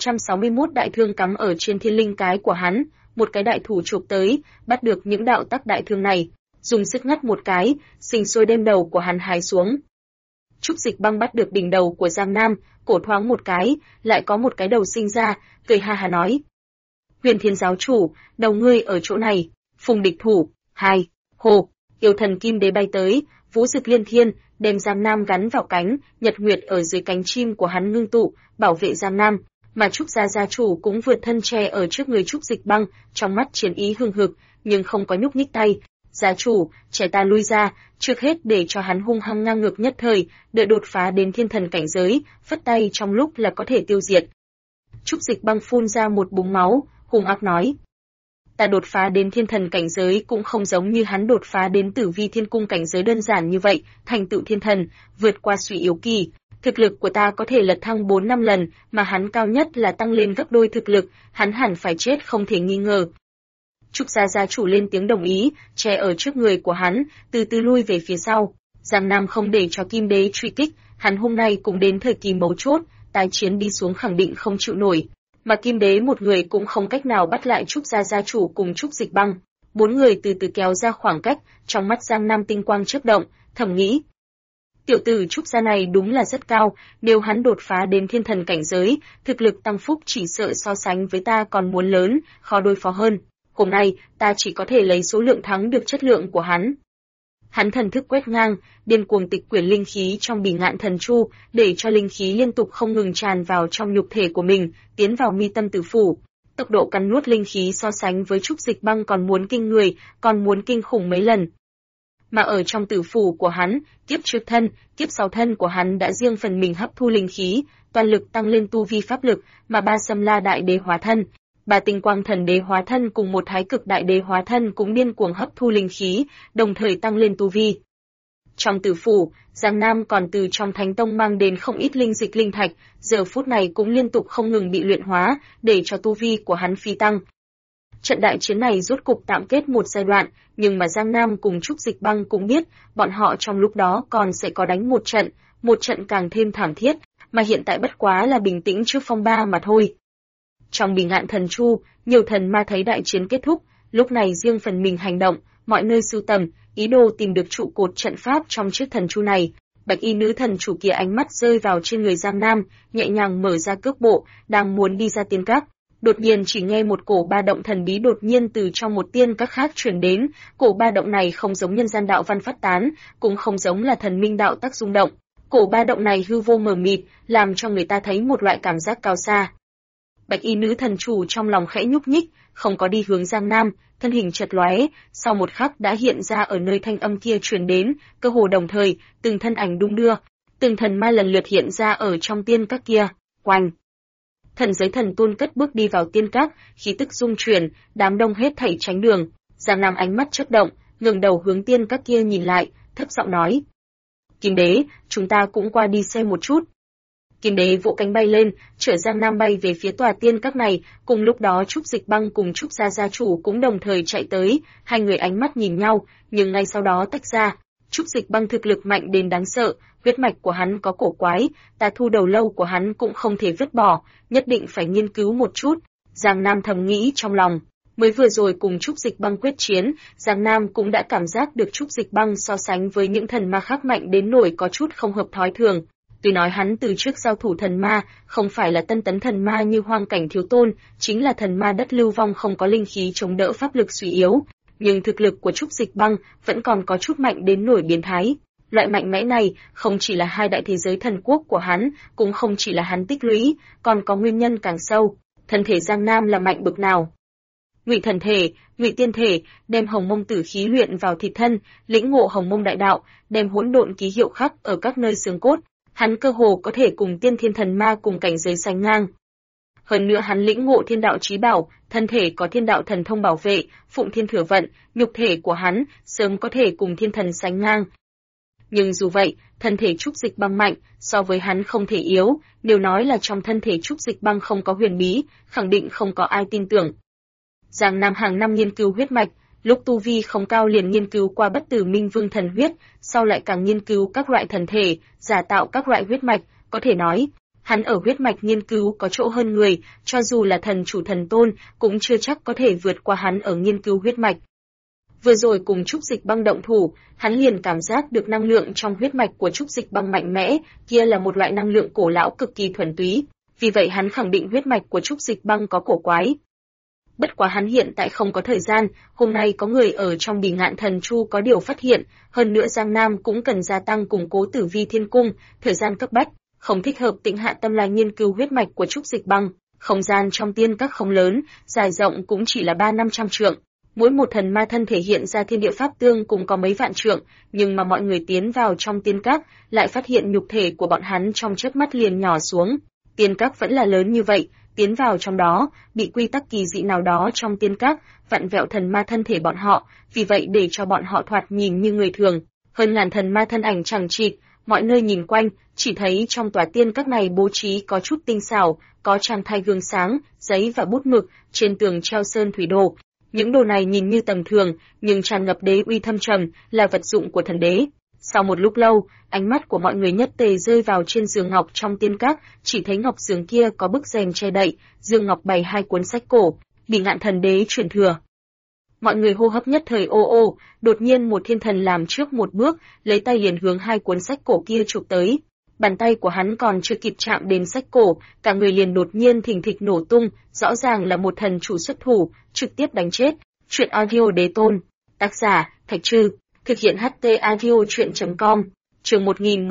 A: 161 đại thương cắm ở trên thiên linh cái của hắn, một cái đại thủ chụp tới, bắt được những đạo tắc đại thương này, dùng sức ngắt một cái, sinh sôi đem đầu của hắn hái xuống. Trúc Dịch Băng bắt được đỉnh đầu của Giang Nam, cổ thoáng một cái, lại có một cái đầu sinh ra, cười ha ha nói: Huyền Thiên giáo chủ, đầu ngươi ở chỗ này. Phùng địch thủ. 2. Hồ, yêu thần kim đế bay tới, vũ dực liên thiên, đem Giang Nam gắn vào cánh, nhật nguyệt ở dưới cánh chim của hắn ngưng tụ, bảo vệ Giang Nam. Mà Trúc gia gia chủ cũng vượt thân che ở trước người Trúc Dịch Băng, trong mắt chiến ý hừng hực, nhưng không có nhúc nhích tay. Gia chủ, trẻ ta lui ra, trước hết để cho hắn hung hăng ngang ngược nhất thời, đợi đột phá đến thiên thần cảnh giới, phất tay trong lúc là có thể tiêu diệt. Trúc Dịch Băng phun ra một búng máu, hung ác nói: Ta đột phá đến thiên thần cảnh giới cũng không giống như hắn đột phá đến Tử Vi Thiên Cung cảnh giới đơn giản như vậy, thành tựu thiên thần, vượt qua Suy Yếu Kỳ. Thực lực của ta có thể lật thăng 4-5 lần, mà hắn cao nhất là tăng lên gấp đôi thực lực, hắn hẳn phải chết không thể nghi ngờ. Trúc gia gia chủ lên tiếng đồng ý, che ở trước người của hắn, từ từ lui về phía sau. Giang Nam không để cho Kim Đế truy kích, hắn hôm nay cũng đến thời kỳ mấu chốt, tái chiến đi xuống khẳng định không chịu nổi. Mà Kim Đế một người cũng không cách nào bắt lại Trúc gia gia chủ cùng Trúc Dịch Băng. 4 người từ từ kéo ra khoảng cách, trong mắt Giang Nam tinh quang chớp động, thầm nghĩ: Tiểu tử Trúc gia này đúng là rất cao, nếu hắn đột phá đến thiên thần cảnh giới, thực lực tăng phúc chỉ sợ so sánh với ta còn muốn lớn, khó đối phó hơn. Hôm nay, ta chỉ có thể lấy số lượng thắng được chất lượng của hắn. Hắn thần thức quét ngang, điên cuồng tịch quyển linh khí trong Bỉ Ngạn Thần Chu, để cho linh khí liên tục không ngừng tràn vào trong nhục thể của mình, tiến vào mi tâm tử phủ. Tốc độ cắn nuốt linh khí so sánh với Trúc Dịch Băng còn muốn kinh người, còn muốn kinh khủng mấy lần. Mà ở trong tử phủ của hắn, kiếp trước thân, kiếp sau thân của hắn đã riêng phần mình hấp thu linh khí, toàn lực tăng lên tu vi pháp lực, mà ba Sâm La Đại Đế hóa thân, ba Tinh Quang Thần Đế hóa thân cùng một Thái Cực Đại Đế hóa thân cũng điên cuồng hấp thu linh khí, đồng thời tăng lên tu vi. Trong tử phủ, Giang Nam còn từ trong Thánh Tông mang đến không ít linh dịch linh thạch, giờ phút này cũng liên tục không ngừng bị luyện hóa, để cho tu vi của hắn phi tăng. Trận đại chiến này rốt cục tạm kết một giai đoạn, nhưng mà Giang Nam cùng Trúc Dịch Băng cũng biết, bọn họ trong lúc đó còn sẽ có đánh một trận càng thêm thảm thiết, mà hiện tại bất quá là bình tĩnh trước phong ba mà thôi. Trong Bỉ Ngạn Thần Chu, nhiều thần ma thấy đại chiến kết thúc, lúc này riêng phần mình hành động, mọi nơi sưu tầm, ý đồ tìm được trụ cột trận pháp trong chiếc thần chu này. Bạch y nữ thần chủ kia ánh mắt rơi vào trên người Giang Nam, nhẹ nhàng mở ra cước bộ, đang muốn đi ra tiên các. Đột nhiên chỉ nghe một cổ ba động thần bí đột nhiên từ trong một tiên các khác truyền đến, cổ ba động này không giống nhân gian đạo văn phát tán, cũng không giống là thần minh đạo tác rung động, Cổ ba động này hư vô mờ mịt, làm cho người ta thấy một loại cảm giác cao xa. Bạch y nữ thần chủ trong lòng khẽ nhúc nhích, không có đi hướng Giang Nam, thân hình chợt lóe, sau một khắc đã hiện ra ở nơi thanh âm kia truyền đến, cơ hồ đồng thời, từng thân ảnh đung đưa, từng thần ma lần lượt hiện ra ở trong tiên các kia. Oanh! Thần giới thần tôn cất bước đi vào tiên các, khí tức rung chuyển, đám đông hết thảy tránh đường. Giang Nam ánh mắt chớp động, ngẩng đầu hướng tiên các kia nhìn lại, thấp giọng nói: Kim đế, chúng ta cũng qua đi xem một chút. Kim đế vỗ cánh bay lên, chở Giang Nam bay về phía tòa tiên các này, cùng lúc đó Trúc Dịch Băng cùng Trúc gia gia chủ cũng đồng thời chạy tới, hai người ánh mắt nhìn nhau, nhưng ngay sau đó tách ra. Trúc Dịch Băng thực lực mạnh đến đáng sợ, huyết mạch của hắn có cổ quái, tà thu đầu lâu của hắn cũng không thể vứt bỏ, nhất định phải nghiên cứu một chút. Giang Nam thầm nghĩ trong lòng. Mới vừa rồi cùng Trúc Dịch Băng quyết chiến, Giang Nam cũng đã cảm giác được Trúc Dịch Băng so sánh với những thần ma khác mạnh đến nỗi có chút không hợp thói thường. Tuy nói hắn từ trước giao thủ thần ma, không phải là tân tấn thần ma như Hoang Cảnh Thiếu Tôn, chính là thần ma đất lưu vong không có linh khí chống đỡ pháp lực suy yếu, nhưng thực lực của Trúc Dịch Băng vẫn còn có chút mạnh đến nỗi biến thái. Loại mạnh mẽ này không chỉ là hai đại thế giới thần quốc của hắn, cũng không chỉ là hắn tích lũy, còn có nguyên nhân càng sâu. Thân thể Giang Nam là mạnh bực nào? Ngụy thần thể, Ngụy tiên thể, đem Hồng Mông tử khí luyện vào thịt thân, lĩnh ngộ Hồng Mông đại đạo, đem hỗn độn ký hiệu khắc ở các nơi xương cốt, hắn cơ hồ có thể cùng tiên thiên thần ma cùng cảnh giới sánh ngang. Hơn nữa hắn lĩnh ngộ thiên đạo chí bảo, thân thể có thiên đạo thần thông bảo vệ, phụng thiên thừa vận, nhục thể của hắn sớm có thể cùng thiên thần sánh ngang. Nhưng dù vậy, thân thể Trúc Dịch Băng mạnh, so với hắn không thể yếu, nếu nói là trong thân thể Trúc Dịch Băng không có huyền bí, khẳng định không có ai tin tưởng. Giang Nam hàng năm nghiên cứu huyết mạch, lúc tu vi không cao liền nghiên cứu qua bất tử minh vương thần huyết, sau lại càng nghiên cứu các loại thần thể, giả tạo các loại huyết mạch, có thể nói, hắn ở huyết mạch nghiên cứu có chỗ hơn người, cho dù là thần chủ thần tôn, cũng chưa chắc có thể vượt qua hắn ở nghiên cứu huyết mạch. Vừa rồi cùng Trúc Dịch Băng động thủ, hắn liền cảm giác được năng lượng trong huyết mạch của Trúc Dịch Băng mạnh mẽ, kia là một loại năng lượng cổ lão cực kỳ thuần túy, vì vậy hắn khẳng định huyết mạch của Trúc Dịch Băng có cổ quái. Bất quá hắn hiện tại không có thời gian, hôm nay có người ở trong Bỉ Ngạn Thần Chu có điều phát hiện, hơn nữa Giang Nam cũng cần gia tăng củng cố Tử Vi Thiên Cung, thời gian cấp bách, không thích hợp tĩnh hạ tâm lai nghiên cứu huyết mạch của Trúc Dịch Băng. Không gian trong tiên các không lớn, dài rộng cũng chỉ là 300-500 trượng. Mỗi một thần ma thân thể hiện ra thiên địa pháp tương cũng có mấy vạn trượng, nhưng mà mọi người tiến vào trong tiên các, lại phát hiện nhục thể của bọn hắn trong chớp mắt liền nhỏ xuống. Tiên các vẫn là lớn như vậy, tiến vào trong đó, bị quy tắc kỳ dị nào đó trong tiên các, vặn vẹo thần ma thân thể bọn họ, vì vậy để cho bọn họ thoạt nhìn như người thường. Hơn ngàn thần ma thân ảnh chằng chịt, mọi nơi nhìn quanh, chỉ thấy trong tòa tiên các này bố trí có chút tinh xảo, có tràn thay gương sáng, giấy và bút mực, trên tường treo sơn thủy đồ. Những đồ này nhìn như tầm thường, nhưng tràn ngập đế uy thâm trầm, là vật dụng của thần đế. Sau một lúc lâu, ánh mắt của mọi người nhất tề rơi vào trên giường ngọc trong tiên các, chỉ thấy ngọc giường kia có bức rèm che đậy, giường ngọc bày hai cuốn sách cổ, Bỉ Ngạn thần đế truyền thừa. Mọi người hô hấp nhất thời ô ô, đột nhiên một thiên thần làm trước một bước, lấy tay liền hướng hai cuốn sách cổ kia chụp tới. Bàn tay của hắn còn chưa kịp chạm đến sách cổ, cả người liền đột nhiên thình thịch nổ tung, rõ ràng là một thần chủ xuất thủ, trực tiếp đánh chết. Truyện audio đế tôn. Tác giả, Thạch Trư. Thực hiện HT audio truyện.com. Chương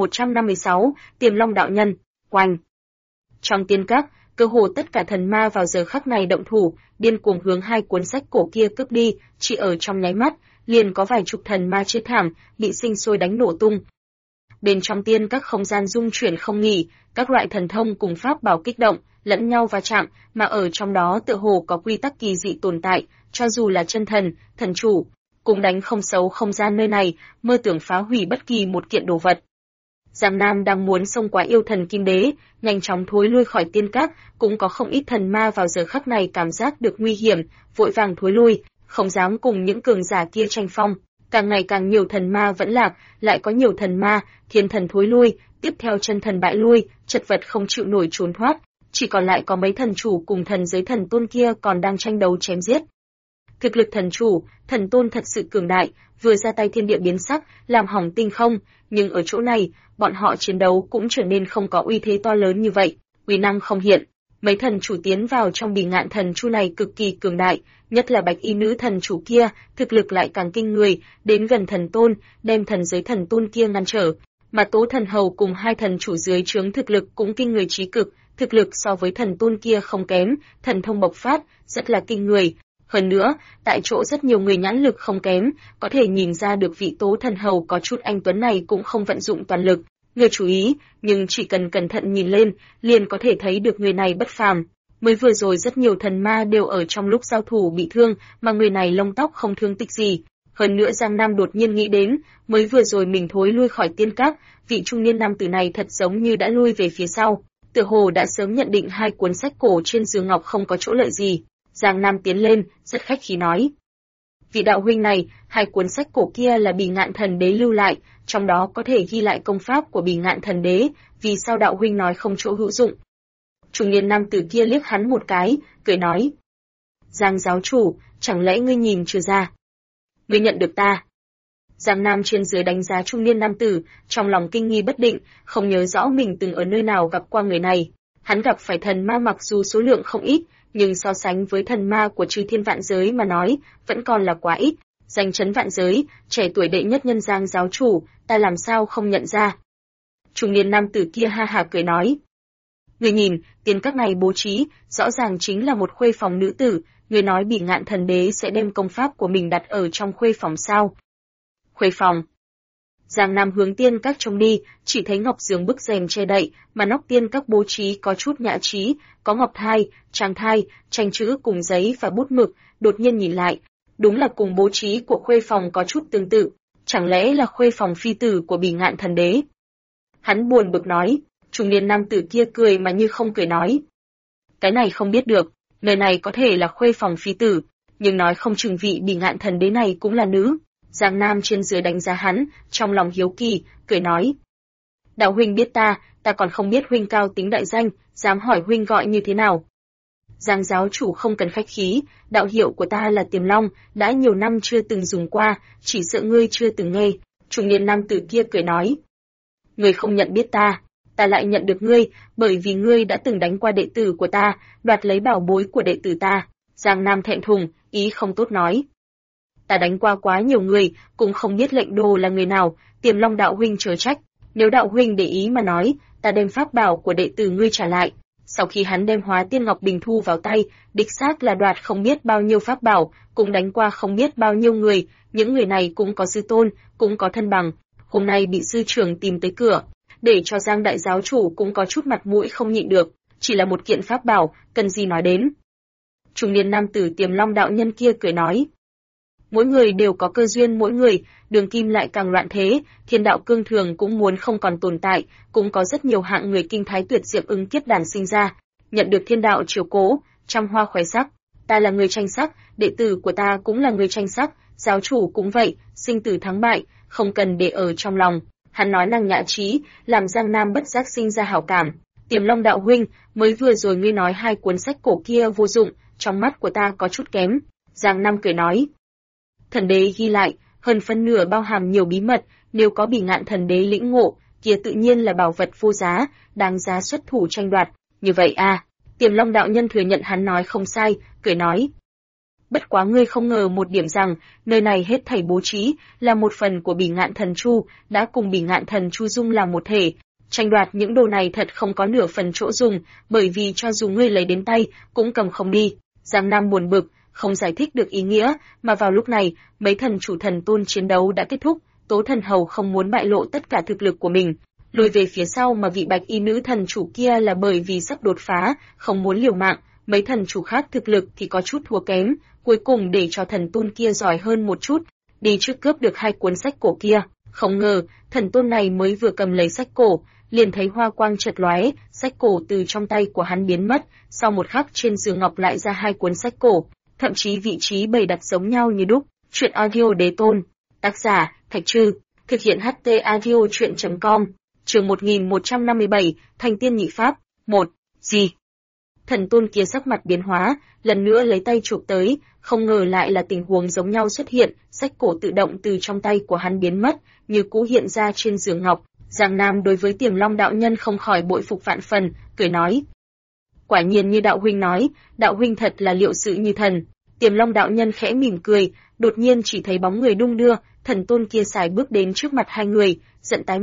A: 1156, Tiềm Long đạo nhân. Oanh. Trong tiên các, cơ hồ tất cả thần ma vào giờ khắc này động thủ, điên cuồng hướng hai cuốn sách cổ kia cướp đi, chỉ ở trong nháy mắt, liền có vài chục thần ma chết thảm, bị sinh sôi đánh nổ tung. Bên trong tiên các không gian rung chuyển không nghỉ, các loại thần thông cùng pháp bảo kích động, lẫn nhau va chạm, mà ở trong đó tựa hồ có quy tắc kỳ dị tồn tại, cho dù là chân thần, thần chủ, cũng đánh không xấu không gian nơi này, mơ tưởng phá hủy bất kỳ một kiện đồ vật. Giang Nam đang muốn xông qua yêu thần kim đế, nhanh chóng thối lui khỏi tiên các, cũng có không ít thần ma vào giờ khắc này cảm giác được nguy hiểm, vội vàng thối lui, không dám cùng những cường giả kia tranh phong. Càng ngày càng nhiều thần ma vẫn lạc, lại có nhiều thần ma, thiên thần thối lui, tiếp theo chân thần bại lui, chật vật không chịu nổi trốn thoát, chỉ còn lại có mấy thần chủ cùng thần giới thần tôn kia còn đang tranh đấu chém giết. Thực lực thần chủ, thần tôn thật sự cường đại, vừa ra tay thiên địa biến sắc, làm hỏng tinh không, nhưng ở chỗ này, bọn họ chiến đấu cũng trở nên không có uy thế to lớn như vậy, uy năng không hiện. Mấy thần chủ tiến vào trong Bỉ Ngạn Thần Chu này cực kỳ cường đại, nhất là bạch y nữ thần chủ kia, thực lực lại càng kinh người, đến gần thần tôn, đem thần giới thần tôn kia ngăn trở. mà Tố Thần Hầu cùng hai thần chủ dưới trướng thực lực cũng kinh người trí cực, thực lực so với thần tôn kia không kém, thần thông bộc phát, rất là kinh người. Hơn nữa, tại chỗ rất nhiều người nhãn lực không kém, có thể nhìn ra được vị Tố Thần Hầu có chút anh tuấn này cũng không vận dụng toàn lực. Người chú ý, nhưng chỉ cần cẩn thận nhìn lên, liền có thể thấy được người này bất phàm. Mới vừa rồi rất nhiều thần ma đều ở trong lúc giao thủ bị thương, mà người này lông tóc không thương tích gì. Hơn nữa Giang Nam đột nhiên nghĩ đến, mới vừa rồi mình thối lui khỏi tiên các, vị trung niên nam tử này thật giống như đã lui về phía sau. Tựa hồ đã sớm nhận định hai cuốn sách cổ trên giường ngọc không có chỗ lợi gì. Giang Nam tiến lên, rất khách khí nói. Vị đạo huynh này, hai cuốn sách cổ kia là Bỉ Ngạn Thần Đế lưu lại, trong đó có thể ghi lại công pháp của Bỉ Ngạn Thần Đế, vì sao đạo huynh nói không chỗ hữu dụng? Trung niên nam tử kia liếc hắn một cái, cười nói. Giang giáo chủ, chẳng lẽ ngươi nhìn chưa ra? Ngươi nhận được ta. Giang Nam trên dưới đánh giá trung niên nam tử, trong lòng kinh nghi bất định, không nhớ rõ mình từng ở nơi nào gặp qua người này. Hắn gặp phải thần ma mặc dù số lượng không ít, nhưng so sánh với thần ma của chư thiên vạn giới mà nói, vẫn còn là quá ít. Danh chấn vạn giới, trẻ tuổi đệ nhất nhân Giang giáo chủ, ta làm sao không nhận ra? Trung niên nam tử kia ha hả cười nói. Người nhìn, tiên các này bố trí, rõ ràng chính là một khuê phòng nữ tử, người nói Bỉ Ngạn Thần Đế sẽ đem công pháp của mình đặt ở trong khuê phòng sao? Khuê phòng. Giang Nam hướng tiên các trông đi, chỉ thấy ngọc giường bức rèm che đậy, mà nóc tiên các bố trí có chút nhã trí, có ngọc thai, trang thai, tranh chữ cùng giấy và bút mực, đột nhiên nhìn lại, đúng là cùng bố trí của khuê phòng có chút tương tự, chẳng lẽ là khuê phòng phi tử của Bỉ Ngạn Thần Đế? Hắn buồn bực nói, trung niên nam tử kia cười mà như không cười nói. Cái này không biết được, nơi này có thể là khuê phòng phi tử, nhưng nói không chừng vị Bỉ Ngạn Thần Đế này cũng là nữ. Giang Nam trên dưới đánh giá hắn, trong lòng hiếu kỳ, cười nói. Đạo huynh biết ta còn không biết huynh cao tính đại danh, dám hỏi huynh gọi như thế nào. Giang giáo chủ không cần khách khí, đạo hiệu của ta là Tiềm Long, đã nhiều năm chưa từng dùng qua, chỉ sợ ngươi chưa từng nghe. Trung niên nam tử kia cười nói. Ngươi không nhận biết ta lại nhận được ngươi, bởi vì ngươi đã từng đánh qua đệ tử của ta, đoạt lấy bảo bối của đệ tử ta. Giang Nam thẹn thùng, ý không tốt nói. Ta đánh qua quá nhiều người, cũng không biết lệnh đồ là người nào, Tiềm Long đạo huynh chớ trách. Nếu đạo huynh để ý mà nói, ta đem pháp bảo của đệ tử ngươi trả lại. Sau khi hắn đem Hóa Tiên Ngọc Bình thu vào tay, đích xác là đoạt không biết bao nhiêu pháp bảo, cũng đánh qua không biết bao nhiêu người, những người này cũng có sư tôn, cũng có thân bằng. Hôm nay bị sư trưởng tìm tới cửa, để cho Giang đại giáo chủ cũng có chút mặt mũi không nhịn được, chỉ là một kiện pháp bảo, cần gì nói đến. Trung niên nam tử Tiềm Long đạo nhân kia cười nói. Mỗi người đều có cơ duyên mỗi người, đường kim lại càng loạn thế, thiên đạo cương thường cũng muốn không còn tồn tại, cũng có rất nhiều hạng người kinh thái tuyệt diệp ứng kiếp đàn sinh ra, nhận được thiên đạo chiếu cố, trăm hoa khoe sắc, ta là người tranh sắc, đệ tử của ta cũng là người tranh sắc, giáo chủ cũng vậy, sinh tử thắng bại, không cần để ở trong lòng. Hắn nói năng nhã trí, làm Giang Nam bất giác sinh ra hảo cảm. Tiềm Long đạo huynh, mới vừa rồi ngươi nói hai cuốn sách cổ kia vô dụng, trong mắt của ta có chút kém. Giang Nam cười nói. Thần đế ghi lại, hơn phân nửa bao hàm nhiều bí mật, nếu có Bỉ Ngạn Thần Đế lĩnh ngộ, kia tự nhiên là bảo vật vô giá, đáng giá xuất thủ tranh đoạt. Như vậy à? Tiềm Long đạo nhân thừa nhận hắn nói không sai, cười nói. Bất quá ngươi không ngờ một điểm rằng, nơi này hết thảy bố trí, là một phần của Bỉ Ngạn Thần Chu, đã cùng Bỉ Ngạn Thần Chu dung làm một thể. Tranh đoạt những đồ này thật không có nửa phần chỗ dùng, bởi vì cho dù ngươi lấy đến tay, cũng cầm không đi. Giang Nam buồn bực, không giải thích được ý nghĩa, mà vào lúc này, mấy thần chủ thần tôn chiến đấu đã kết thúc, Tố Thần Hầu không muốn bại lộ tất cả thực lực của mình, lùi về phía sau, mà vị bạch y nữ thần chủ kia là bởi vì sắp đột phá, không muốn liều mạng, mấy thần chủ khác thực lực thì có chút thua kém, cuối cùng để cho thần tôn kia giỏi hơn một chút, đi trước cướp được hai cuốn sách cổ kia. Không ngờ, thần tôn này mới vừa cầm lấy sách cổ, liền thấy hoa quang chợt lóe, sách cổ từ trong tay của hắn biến mất, sau một khắc trên giường ngọc lại ra hai cuốn sách cổ, thậm chí vị trí bày đặt giống nhau như đúc. Truyện audio đế tôn, tác giả Thạch Trư, thực hiện HT audio truyện.com, chương 1157, Thành Tiên Nhị Pháp, 1, gì? Thần tôn kia sắc mặt biến hóa, lần nữa lấy tay chụp tới, không ngờ lại là tình huống giống nhau xuất hiện, sách cổ tự động từ trong tay của hắn biến mất, như cũ hiện ra trên giường ngọc. Giang Nam đối với Tiềm Long đạo nhân không khỏi bội phục vạn phần, cười nói. Quả nhiên như đạo huynh nói, đạo huynh thật là liệu sự như thần. Tiềm Long đạo nhân khẽ mỉm cười, đột nhiên chỉ thấy bóng người đung đưa, thần tôn kia sải bước đến trước mặt hai người, giận tái mặt,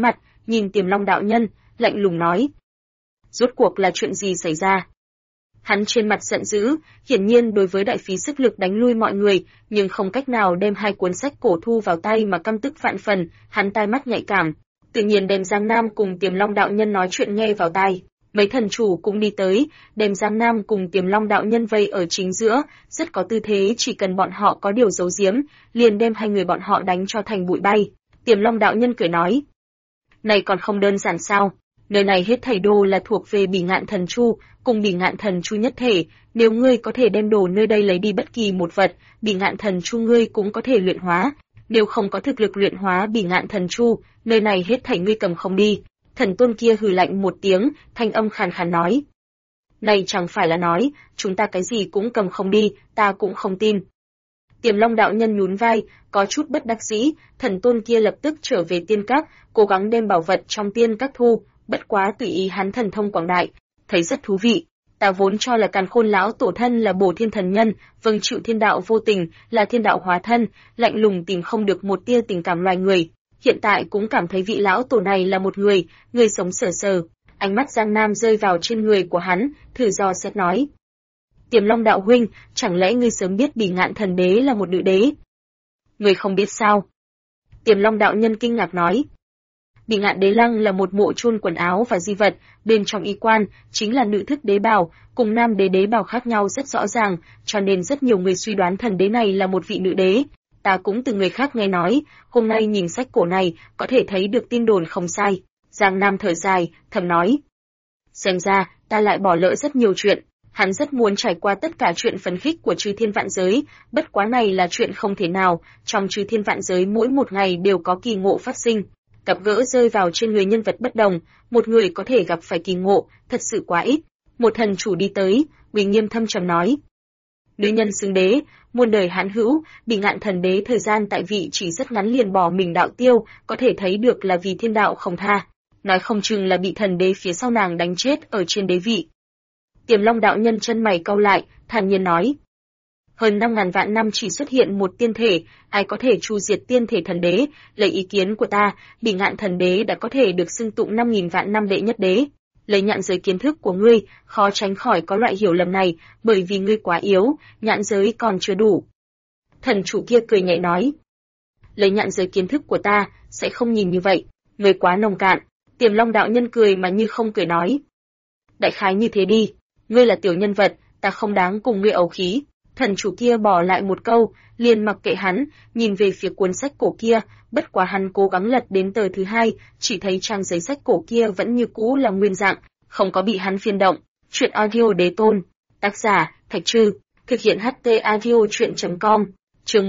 A: nhìn Tiềm Long đạo nhân, lạnh lùng nói: "Rốt cuộc là chuyện gì xảy ra?" Hắn trên mặt giận dữ, hiển nhiên đối với đại phí sức lực đánh lui mọi người, nhưng không cách nào đem hai cuốn sách cổ thu vào tay mà căm tức vạn phần, hắn tai mắt nhạy cảm, tự nhiên đem Giang Nam cùng Tiềm Long đạo nhân nói chuyện nghe vào tai. Mấy thần chủ cũng đi tới, đem Giang Nam cùng Tiềm Long đạo nhân vây ở chính giữa, rất có tư thế, chỉ cần bọn họ có điều giấu giếm, liền đem hai người bọn họ đánh cho thành bụi bay. Tiềm Long đạo nhân cười nói: "Này còn không đơn giản sao? Nơi này hết thảy đồ là thuộc về Bỉ Ngạn Thần Chu, cùng Bỉ Ngạn Thần Chu nhất thể, nếu ngươi có thể đem đồ nơi đây lấy đi bất kỳ một vật, Bỉ Ngạn Thần Chu ngươi cũng có thể luyện hóa, nếu không có thực lực luyện hóa Bỉ Ngạn Thần Chu, nơi này hết thảy ngươi cầm không đi." Thần tôn kia hừ lạnh một tiếng, thanh âm khàn khàn nói: "Này chẳng phải là nói, chúng ta cái gì cũng cầm không đi, ta cũng không tin." Tiềm Long đạo nhân nhún vai, có chút bất đắc dĩ, thần tôn kia lập tức trở về tiên các, cố gắng đem bảo vật trong tiên các thu, bất quá tùy ý hắn thần thông quảng đại, thấy rất thú vị. Ta vốn cho là Càn Khôn lão tổ thân là Bổ Thiên thần nhân, vâng chịu thiên đạo vô tình, là thiên đạo hóa thân, lạnh lùng tìm không được một tia tình cảm loài người. Hiện tại cũng cảm thấy vị lão tổ này là một người sống sờ sờ. Ánh mắt Giang Nam rơi vào trên người của hắn, thử dò xét nói: "Tiềm Long đạo huynh, chẳng lẽ ngươi sớm biết Bỉ Ngạn thần đế là một nữ đế?" "Ngươi không biết sao?" Tiềm Long đạo nhân kinh ngạc nói: "Bỉ Ngạn đế lăng là một mộ chôn quần áo và di vật, bên trong y quan chính là nữ thức đế bào, cùng nam đế đế bào khác nhau rất rõ ràng, cho nên rất nhiều người suy đoán thần đế này là một vị nữ đế. Ta cũng từ người khác nghe nói, hôm nay nhìn sách cổ này, có thể thấy được tin đồn không sai." Giang Nam thở dài, thầm nói: "Xem ra, ta lại bỏ lỡ rất nhiều chuyện." Hắn rất muốn trải qua tất cả chuyện phấn khích của Chư Thiên Vạn Giới, bất quá này là chuyện không thể nào, trong Chư Thiên Vạn Giới mỗi một ngày đều có kỳ ngộ phát sinh. Gặp gỡ rơi vào trên người nhân vật bất đồng, một người có thể gặp phải kỳ ngộ, thật sự quá ít. Một thần chủ đi tới, uy nghiêm thâm trầm nói: "Nữ nhân xứng đế, muôn đời hán hữu, Bỉ Ngạn thần đế thời gian tại vị chỉ rất ngắn liền bỏ mình đạo tiêu, có thể thấy được là vì thiên đạo không tha. Nói không chừng là bị thần đế phía sau nàng đánh chết ở trên đế vị." Tiềm Long đạo nhân chân mày cau lại, thản nhiên nói: "Hơn 5.000 vạn năm chỉ xuất hiện một tiên thể, ai có thể tru diệt tiên thể thần đế, lấy ý kiến của ta, Bỉ Ngạn thần đế đã có thể được xưng tụng 5.000 vạn năm đệ nhất đế. Lấy nhãn giới kiến thức của ngươi, khó tránh khỏi có loại hiểu lầm này, bởi vì ngươi quá yếu, nhãn giới còn chưa đủ." Thần chủ kia cười nhẹ nói: "Lấy nhãn giới kiến thức của ta, sẽ không nhìn như vậy, ngươi quá nông cạn." Tiềm Long đạo nhân cười mà như không cười nói: "Đại khái như thế đi, ngươi là tiểu nhân vật, ta không đáng cùng ngươi ẩu khí." Thần chủ kia bỏ lại một câu, liền mặc kệ hắn, nhìn về phía cuốn sách cổ kia, bất quá hắn cố gắng lật đến tờ thứ hai, chỉ thấy trang giấy sách cổ kia vẫn như cũ là nguyên dạng, không có bị hắn phiên động. Truyện audio đế tôn, tác giả Thạch Trư, thực hiện HT audio truyện.com, chương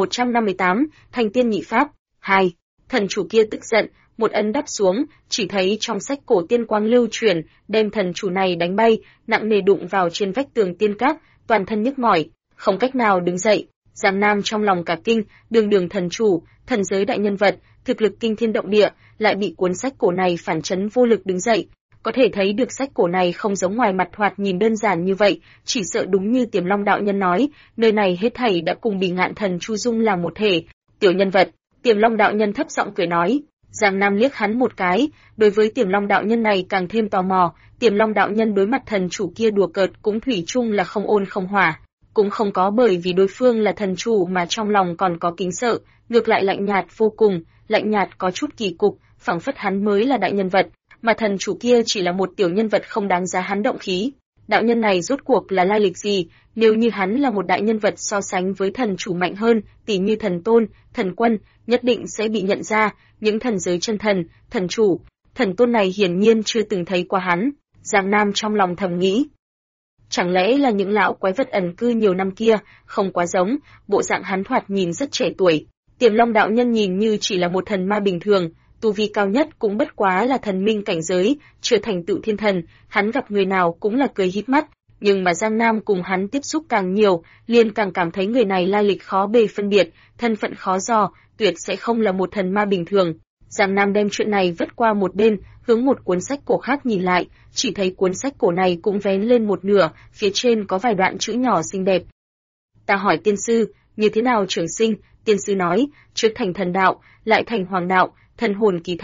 A: 1158, Thành tiên nhị pháp 2. Thần chủ kia tức giận, một ấn đắp xuống, chỉ thấy trong sách cổ tiên quang lưu chuyển, đem thần chủ này đánh bay, nặng nề đụng vào trên vách tường tiên các, toàn thân nhức mỏi, không cách nào đứng dậy. Giang Nam trong lòng cả kinh, đường thần chủ, thần giới đại nhân vật, thực lực kinh thiên động địa, lại bị cuốn sách cổ này phản chấn vô lực đứng dậy. Có thể thấy được sách cổ này không giống ngoài mặt thoạt nhìn đơn giản như vậy, chỉ sợ đúng như Tiềm Long đạo nhân nói, nơi này hết thảy đã cùng Bỉ Ngạn thần Chu dung là một thể. Tiểu nhân vật, Tiềm Long đạo nhân thấp giọng cười nói. Giang Nam liếc hắn một cái, đối với Tiềm Long đạo nhân này càng thêm tò mò. Tiềm Long đạo nhân đối mặt thần chủ kia đùa cợt cũng thủy chung là không ôn không hòa, cũng không có bởi vì đối phương là thần chủ mà trong lòng còn có kính sợ, ngược lại lạnh nhạt vô cùng, lạnh nhạt có chút kỳ cục, phảng phất hắn mới là đại nhân vật, mà thần chủ kia chỉ là một tiểu nhân vật không đáng giá hắn động khí. Đạo nhân này rốt cuộc là lai lịch gì? Nếu như hắn là một đại nhân vật so sánh với thần chủ mạnh hơn, tỉ như thần tôn, thần quân, nhất định sẽ bị nhận ra. Những thần giới chân thần, thần chủ, thần tôn này hiển nhiên chưa từng thấy qua hắn. Giang Nam trong lòng thầm nghĩ, chẳng lẽ là những lão quái vật ẩn cư nhiều năm kia, không quá giống, bộ dạng hắn thoạt nhìn rất trẻ tuổi. Tiềm Long đạo nhân nhìn như chỉ là một thần ma bình thường, tu vi cao nhất cũng bất quá là thần minh cảnh giới, chưa thành tựu thiên thần, hắn gặp người nào cũng là cười híp mắt, nhưng mà Giang Nam cùng hắn tiếp xúc càng nhiều, liền càng cảm thấy người này lai lịch khó bề phân biệt, thân phận khó dò, tuyệt sẽ không là một thần ma bình thường. Giang Nam đem chuyện này vứt qua một bên, hướng một cuốn sách cổ khác nhìn lại, chỉ thấy cuốn sách cổ này cũng vén lên một nửa, phía trên có vài đoạn chữ nhỏ xinh đẹp. Ta hỏi tiên sư, như thế nào trường sinh? Tiên sư nói, trước thành thần đạo, lại thành hoàng đạo, thần hồn ký thác,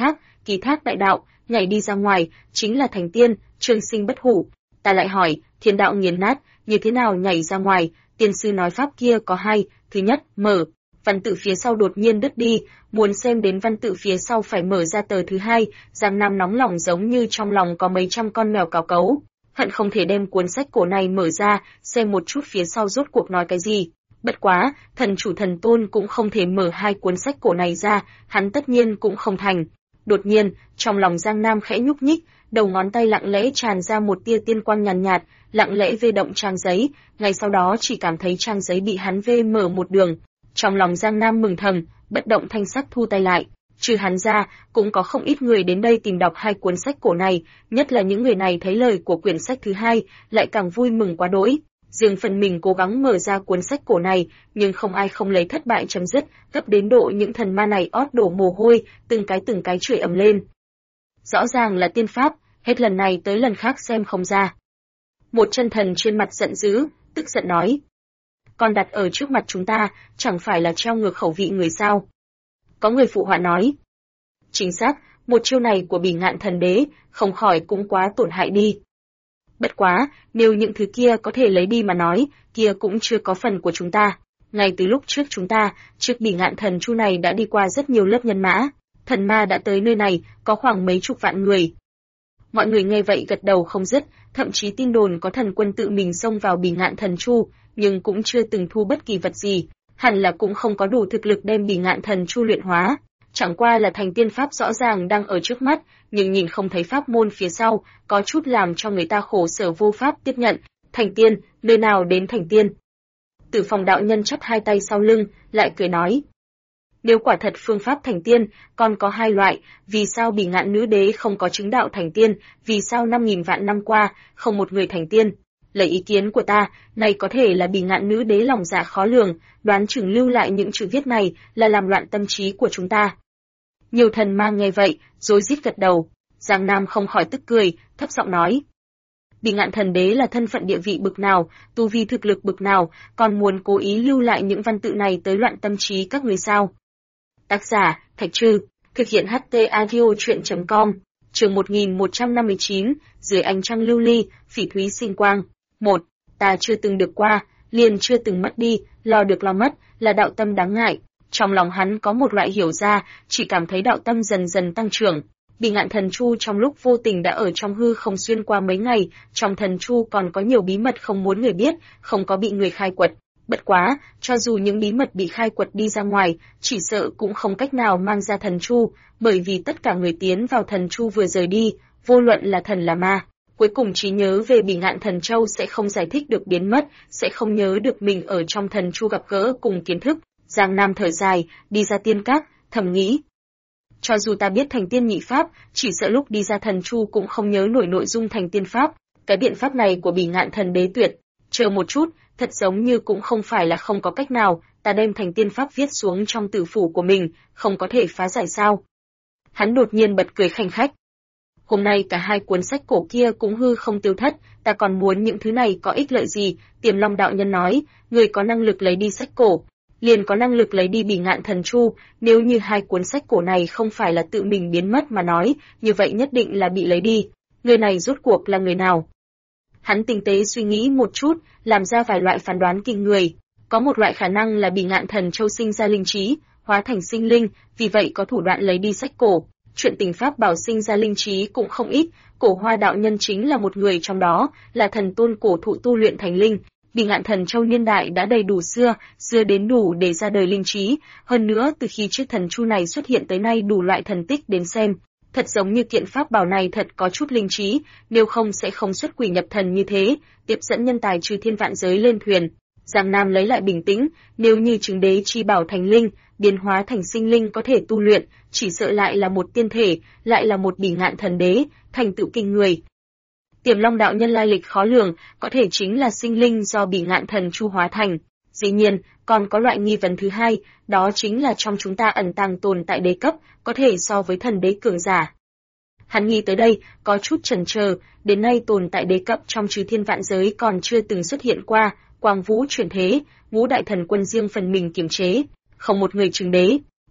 A: kỳ thác đại đạo, nhảy đi ra ngoài, chính là thành tiên, trường sinh bất hủ. Ta lại hỏi, thiên đạo nghiền nát, như thế nào nhảy ra ngoài? Tiên sư nói pháp kia có hai, thứ nhất, mở, văn tự phía sau đột nhiên đứt đi, muốn xem đến văn tự phía sau phải mở ra tờ thứ hai. Giang Nam nóng lòng giống như trong lòng có mấy trăm con mèo cào cấu, hận không thể đem cuốn sách cổ này mở ra, xem một chút phía sau rốt cuộc nói cái gì. Bất quá, thần chủ thần tôn cũng không thể mở hai cuốn sách cổ này ra, hắn tất nhiên cũng không thành. Đột nhiên, trong lòng Giang Nam khẽ nhúc nhích, đầu ngón tay lặng lẽ tràn ra một tia tiên quang nhàn nhạt, lặng lẽ vê động trang giấy, ngay sau đó chỉ cảm thấy trang giấy bị hắn vê mở một đường. Trong lòng Giang Nam mừng thầm, bất động thanh sắc thu tay lại. Trừ hắn ra, cũng có không ít người đến đây tìm đọc hai cuốn sách cổ này, nhất là những người này thấy lời của quyển sách thứ hai, lại càng vui mừng quá đỗi. Riêng phần mình cố gắng mở ra cuốn sách cổ này, nhưng không ai không lấy thất bại chấm dứt, gấp đến độ những thần ma này ót đổ mồ hôi, từng cái chửi ầm lên. Rõ ràng là tiên pháp, hết lần này tới lần khác xem không ra. Một chân thần trên mặt giận dữ, tức giận nói: "Còn đặt ở trước mặt chúng ta, chẳng phải là treo ngược khẩu vị người sao?" Có người phụ họa nói: "Chính xác, một chiêu này của Bỉ Ngạn Thần Đế, không khỏi cũng quá tổn hại đi. Bất quá, nếu những thứ kia có thể lấy đi mà nói, kia cũng chưa có phần của chúng ta. Ngay từ lúc trước chúng ta, trước Bỉ Ngạn Thần Chu này đã đi qua rất nhiều lớp nhân mã, thần ma đã tới nơi này, có khoảng mấy chục vạn người." Mọi người nghe vậy gật đầu không dứt, thậm chí tin đồn có thần quân tự mình xông vào Bỉ Ngạn Thần Chu, nhưng cũng chưa từng thu bất kỳ vật gì, hẳn là cũng không có đủ thực lực đem Bỉ Ngạn Thần Chu luyện hóa. Chẳng qua là thành tiên pháp rõ ràng đang ở trước mắt, nhưng nhìn không thấy pháp môn phía sau, có chút làm cho người ta khổ sở vô pháp tiếp nhận. Thành tiên, nơi nào đến thành tiên? Tử Phong đạo nhân chắp hai tay sau lưng, lại cười nói: "Nếu quả thật phương pháp thành tiên, còn có hai loại, vì sao Bỉ Ngạn nữ đế không có chứng đạo thành tiên, vì sao 5.000 vạn năm qua, không một người thành tiên? Lấy ý kiến của ta, này có thể là Bỉ Ngạn nữ đế lòng dạ khó lường, đoán chừng lưu lại những chữ viết này là làm loạn tâm trí của chúng ta." Nhiều thần ma nghe vậy, rối rít gật đầu. Giang Nam không khỏi tức cười, thấp giọng nói: Bỉ Ngạn thần đế là thân phận địa vị bực nào, tu vi thực lực bực nào, còn muốn cố ý lưu lại những văn tự này tới loạn tâm trí các người sao? Tác giả: Thạch Trư, thực hiện HT Audio Truyện.com, chương 1159, dưới ánh trăng lưu ly, phỉ thúy sinh quang. 1. Ta chưa từng được qua, liền chưa từng mất đi, lo được lo mất, là đạo tâm đáng ngại. Trong lòng hắn có một loại hiểu ra, chỉ cảm thấy đạo tâm dần dần tăng trưởng. Bỉ Ngạn thần chu trong lúc vô tình đã ở trong hư không xuyên qua mấy ngày, trong thần chu còn có nhiều bí mật không muốn người biết, không có bị người khai quật. Bất quá, cho dù những bí mật bị khai quật đi ra ngoài, chỉ sợ cũng không cách nào mang ra thần chu, bởi vì tất cả người tiến vào thần chu vừa rời đi, vô luận là thần là ma, cuối cùng trí nhớ về Bỉ Ngạn thần châu sẽ không giải thích được biến mất, sẽ không nhớ được mình ở trong thần chu gặp gỡ cùng kiến thức. Giang Nam thở dài, đi ra tiên các, thầm nghĩ: cho dù ta biết thành tiên nhị pháp, chỉ sợ lúc đi ra thần chu cũng không nhớ nổi nội dung thành tiên pháp. Cái biện pháp này của Bỉ Ngạn thần đế tuyệt. Chờ một chút, thật giống như cũng không phải là không có cách nào, ta đem thành tiên pháp viết xuống trong tử phủ của mình, không có thể phá giải sao? Hắn đột nhiên bật cười khanh khách. Hôm nay cả hai cuốn sách cổ kia cũng hư không tiêu thất, ta còn muốn những thứ này có ích lợi gì? Tiềm Long đạo nhân nói, người có năng lực lấy đi sách cổ, liền có năng lực lấy đi Bỉ Ngạn thần chu, nếu như hai cuốn sách cổ này không phải là tự mình biến mất mà nói, như vậy nhất định là bị lấy đi. Người này rốt cuộc là người nào? Hắn tinh tế suy nghĩ một chút, làm ra vài loại phán đoán kinh người. Có một loại khả năng là Bỉ Ngạn thần châu sinh ra linh trí, hóa thành sinh linh, vì vậy có thủ đoạn lấy đi sách cổ. Chuyện tình pháp bảo sinh ra linh trí cũng không ít, Cổ Hoa đạo nhân chính là một người trong đó, là thần tôn cổ thụ tu luyện thành linh. Bỉ Ngạn thần châu niên đại đã đầy đủ xưa đến đủ để ra đời linh trí, hơn nữa từ khi chiếc thần chu này xuất hiện tới nay đủ loại thần tích đến xem, thật giống như kiện pháp bảo này thật có chút linh trí, nếu không sẽ không xuất quỷ nhập thần như thế, tiếp dẫn nhân tài trừ thiên vạn giới lên thuyền. Giang Nam lấy lại bình tĩnh, nếu như chứng đế chi bảo thành linh, biến hóa thành sinh linh có thể tu luyện, chỉ sợ lại là một tiên thể, lại là một Bỉ Ngạn thần đế, thành tựu kinh người. Tiềm Long đạo nhân lai lịch khó lường, có thể chính là sinh linh do Bỉ Ngạn thần chu hóa thành. Dĩ nhiên, còn có loại nghi vấn thứ hai, đó chính là trong chúng ta ẩn tàng tồn tại đế cấp, có thể so với thần đế cường giả. Hắn nghĩ tới đây, có chút chần chờ, đến nay tồn tại đế cấp trong chư thiên vạn giới còn chưa từng xuất hiện qua, Quang Vũ chuyển thế, ngũ đại thần quân riêng phần mình kiềm chế, không một người chứng đế.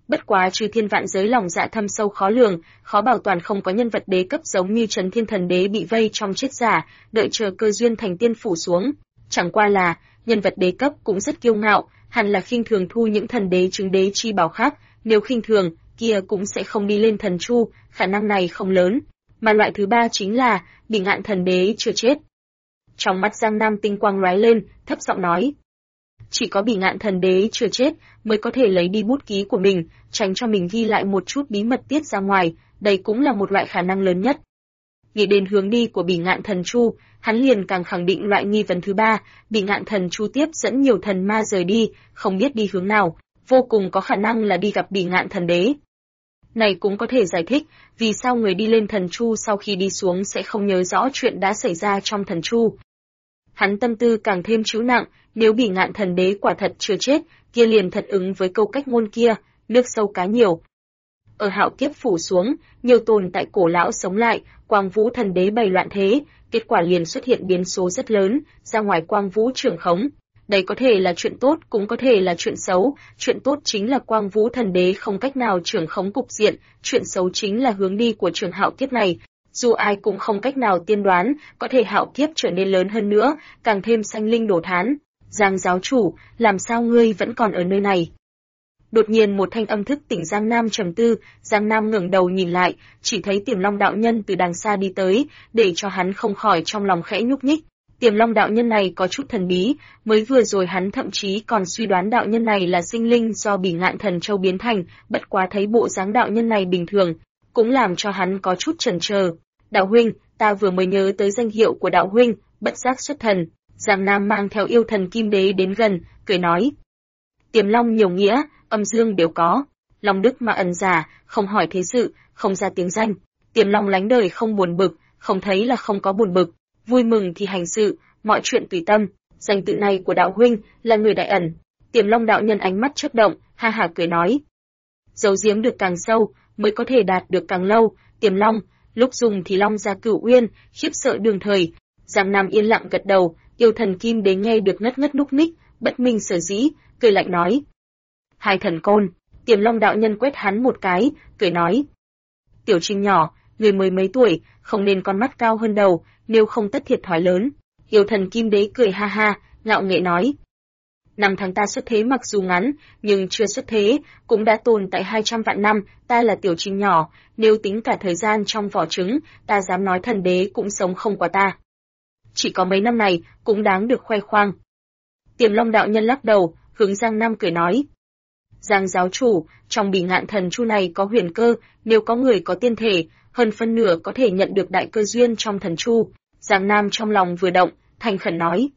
A: Bất quá Chư Thiên vạn giới lòng dạ thâm sâu khó lường, khó bảo toàn không có nhân vật đế cấp giống như Trấn Thiên Thần Đế bị vây trong chết giả, đợi chờ cơ duyên thành tiên phủ xuống. Chẳng qua là, nhân vật đế cấp cũng rất kiêu ngạo, hẳn là khinh thường thu những thần đế chứng đế chi bảo khác, nếu khinh thường, kia cũng sẽ không đi lên thần chu, khả năng này không lớn. Mà loại thứ ba chính là, Bỉ Ngạn Thần Đế chưa chết. Trong mắt Giang Nam tinh quang lóe lên, thấp giọng nói. Chỉ có Bỉ Ngạn Thần Đế chưa chết, mới có thể lấy đi bút ký của mình, tránh cho mình ghi lại một chút bí mật tiết ra ngoài, đây cũng là một loại khả năng lớn nhất. Nghĩ đến hướng đi của Bỉ Ngạn Thần Chu, hắn liền càng khẳng định loại nghi vấn thứ ba, Bỉ Ngạn Thần Chu tiếp dẫn nhiều thần ma rời đi, không biết đi hướng nào, vô cùng có khả năng là đi gặp Bỉ Ngạn Thần Đế. Này cũng có thể giải thích, vì sao người đi lên thần chu sau khi đi xuống sẽ không nhớ rõ chuyện đã xảy ra trong thần chu. Hắn tâm tư càng thêm trĩu nặng, nếu Bỉ Ngạn Thần Đế quả thật chưa chết, kia liền thật ứng với câu cách ngôn kia, nước sâu cá nhiều. Ở hạo kiếp phủ xuống, nhiều tồn tại cổ lão sống lại, Quang Vũ Thần Đế bày loạn thế, kết quả liền xuất hiện biến số rất lớn, ra ngoài Quang Vũ trưởng khống. Đây có thể là chuyện tốt, cũng có thể là chuyện xấu. Chuyện tốt chính là Quang Vũ Thần Đế không cách nào trưởng khống cục diện, chuyện xấu chính là hướng đi của trường hạo kiếp này. Dù ai cũng không cách nào tiên đoán, có thể hạo kiếp trở nên lớn hơn nữa, càng thêm sanh linh đổ thán. Giang giáo chủ, làm sao ngươi vẫn còn ở nơi này? Đột nhiên một thanh âm thức tỉnh Giang Nam trầm tư, Giang Nam ngẩng đầu nhìn lại, chỉ thấy Tiềm Long đạo nhân từ đằng xa đi tới, để cho hắn không khỏi trong lòng khẽ nhúc nhích. Tiềm Long đạo nhân này có chút thần bí, mới vừa rồi hắn thậm chí còn suy đoán đạo nhân này là sinh linh do Bỉ Ngạn Thần Châu biến thành, bất quá thấy bộ dáng đạo nhân này bình thường, cũng làm cho hắn có chút chần chờ. Đạo huynh, ta vừa mới nhớ tới danh hiệu của đạo huynh, bất giác xuất thần. Giang Nam mang theo yêu thần Kim Đế đến gần, cười nói. Tiềm Long nhiều nghĩa, âm dương đều có. Long đức mà ẩn giả, không hỏi thế sự, không ra tiếng danh. Tiềm Long lánh đời không buồn bực, không thấy là không có buồn bực. Vui mừng thì hành sự, mọi chuyện tùy tâm. Danh tự này của đạo huynh là người đại ẩn. Tiềm Long đạo nhân ánh mắt chớp động, ha ha cười nói. Giấu giếm được càng sâu, mới có thể đạt được càng lâu. Tiềm Long, lúc dùng thì Long ra cửu uyên, khiếp sợ đường thời. Giang Nam yên lặng gật đầu, yêu thần Kim Đế nghe được ngất ngất núc ních, bất minh sở dĩ, cười lạnh nói. Hai thần côn. Tiềm Long đạo nhân quét hắn một cái, cười nói. Tiểu chim nhỏ, người mới mấy tuổi, không nên con mắt cao hơn đầu, nếu không tất thiệt thòi lớn. Yêu thần Kim Đế cười ha ha, ngạo nghễ nói. Năm tháng ta xuất thế mặc dù ngắn, nhưng chưa xuất thế, cũng đã tồn tại 200 vạn năm, ta là tiểu chim nhỏ, nếu tính cả thời gian trong vỏ trứng, ta dám nói thần đế cũng sống không qua ta. Chỉ có mấy năm này, cũng đáng được khoe khoang. Tiềm Long đạo nhân lắc đầu, hướng Giang Nam cười nói. Giang giáo chủ, trong Bỉ Ngạn Thần Chu này có huyền cơ, nếu có người có tiên thể, hơn phân nửa có thể nhận được đại cơ duyên trong thần chu. Giang Nam trong lòng vừa động, thành khẩn nói.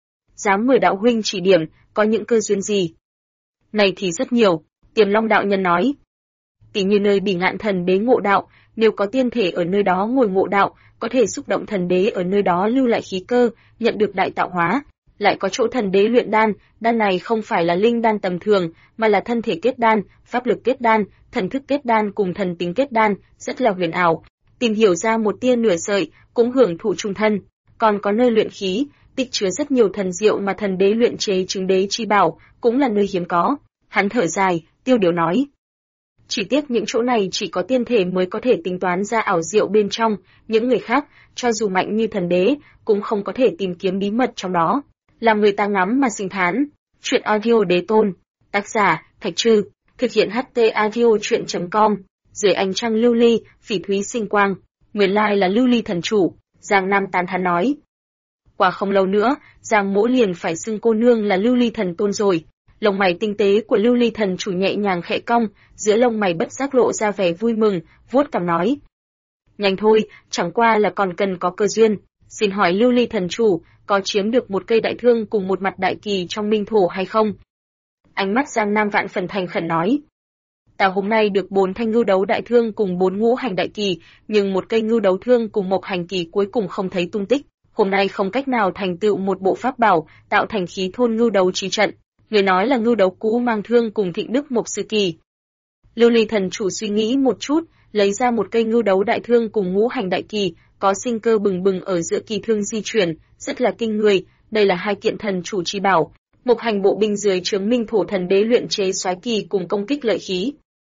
A: Dám mời đạo huynh chỉ điểm, có những cơ duyên gì? Này thì rất nhiều, Tiềm Long đạo nhân nói. Tỷ như nơi Bỉ Ngạn Thần Đế ngộ đạo, nếu có tiên thể ở nơi đó ngồi ngộ đạo, có thể xúc động thần đế ở nơi đó lưu lại khí cơ, nhận được đại tạo hóa. Lại có chỗ thần đế luyện đan, đan này không phải là linh đan tầm thường, mà là thân thể kết đan, pháp lực kết đan, thần thức kết đan cùng thần tính kết đan, rất là huyền ảo. Tìm hiểu ra một tia nửa sợi, cũng hưởng thụ trung thân. Còn có nơi luyện khí, tích chứa rất nhiều thần diệu mà thần đế luyện chế chứng đế chi bảo, cũng là nơi hiếm có. Hắn thở dài, tiêu điều nói. Chỉ tiếc những chỗ này chỉ có tiên thể mới có thể tính toán ra ảo diệu bên trong, những người khác, cho dù mạnh như thần đế, cũng không có thể tìm kiếm bí mật trong đó. Làm người ta ngắm mà sinh thán. Chuyện audio đế tôn. Tác giả, Thạch Trư. Thực hiện HT audio chuyện.com. Dưới ánh trăng lưu ly, phỉ thúy sinh quang. Nguyên lai là lưu ly thần chủ. Giang Nam tán thán nói. Qua không lâu nữa, Giang Mỗ liền phải xưng cô nương là lưu ly thần tôn rồi. Lông mày tinh tế của lưu ly thần chủ nhẹ nhàng khẽ cong, giữa lông mày bất giác lộ ra vẻ vui mừng, vuốt cằm nói. Nhanh thôi, chẳng qua là còn cần có cơ duyên. Xin hỏi lưu ly thần chủ, có chiếm được một cây đại thương cùng một mặt đại kỳ trong minh thổ hay không? Ánh mắt Giang Nam vạn phần thành khẩn nói. Ta hôm nay được 4 thanh ngưu đấu đại thương cùng 4 ngũ hành đại kỳ, nhưng một cây ngưu đấu thương cùng mộc hành kỳ cuối cùng không thấy tung tích. Hôm nay không cách nào thành tựu một bộ pháp bảo, tạo thành khí thôn ngưu đấu chí trận. Người nói là ngưu đấu cũ mang thương cùng thịnh đức mộc sư kỳ. Lưu ly thần chủ suy nghĩ một chút, lấy ra một cây ngưu đấu đại thương cùng ngũ hành đại kỳ, có sinh cơ bừng bừng ở giữa kỳ thương di chuyển, rất là kinh người. Đây là hai kiện thần chủ chi bảo, mộc hành bộ binh dưới trướng minh thổ thần đế luyện chế soái kỳ cùng công kích lợi khí.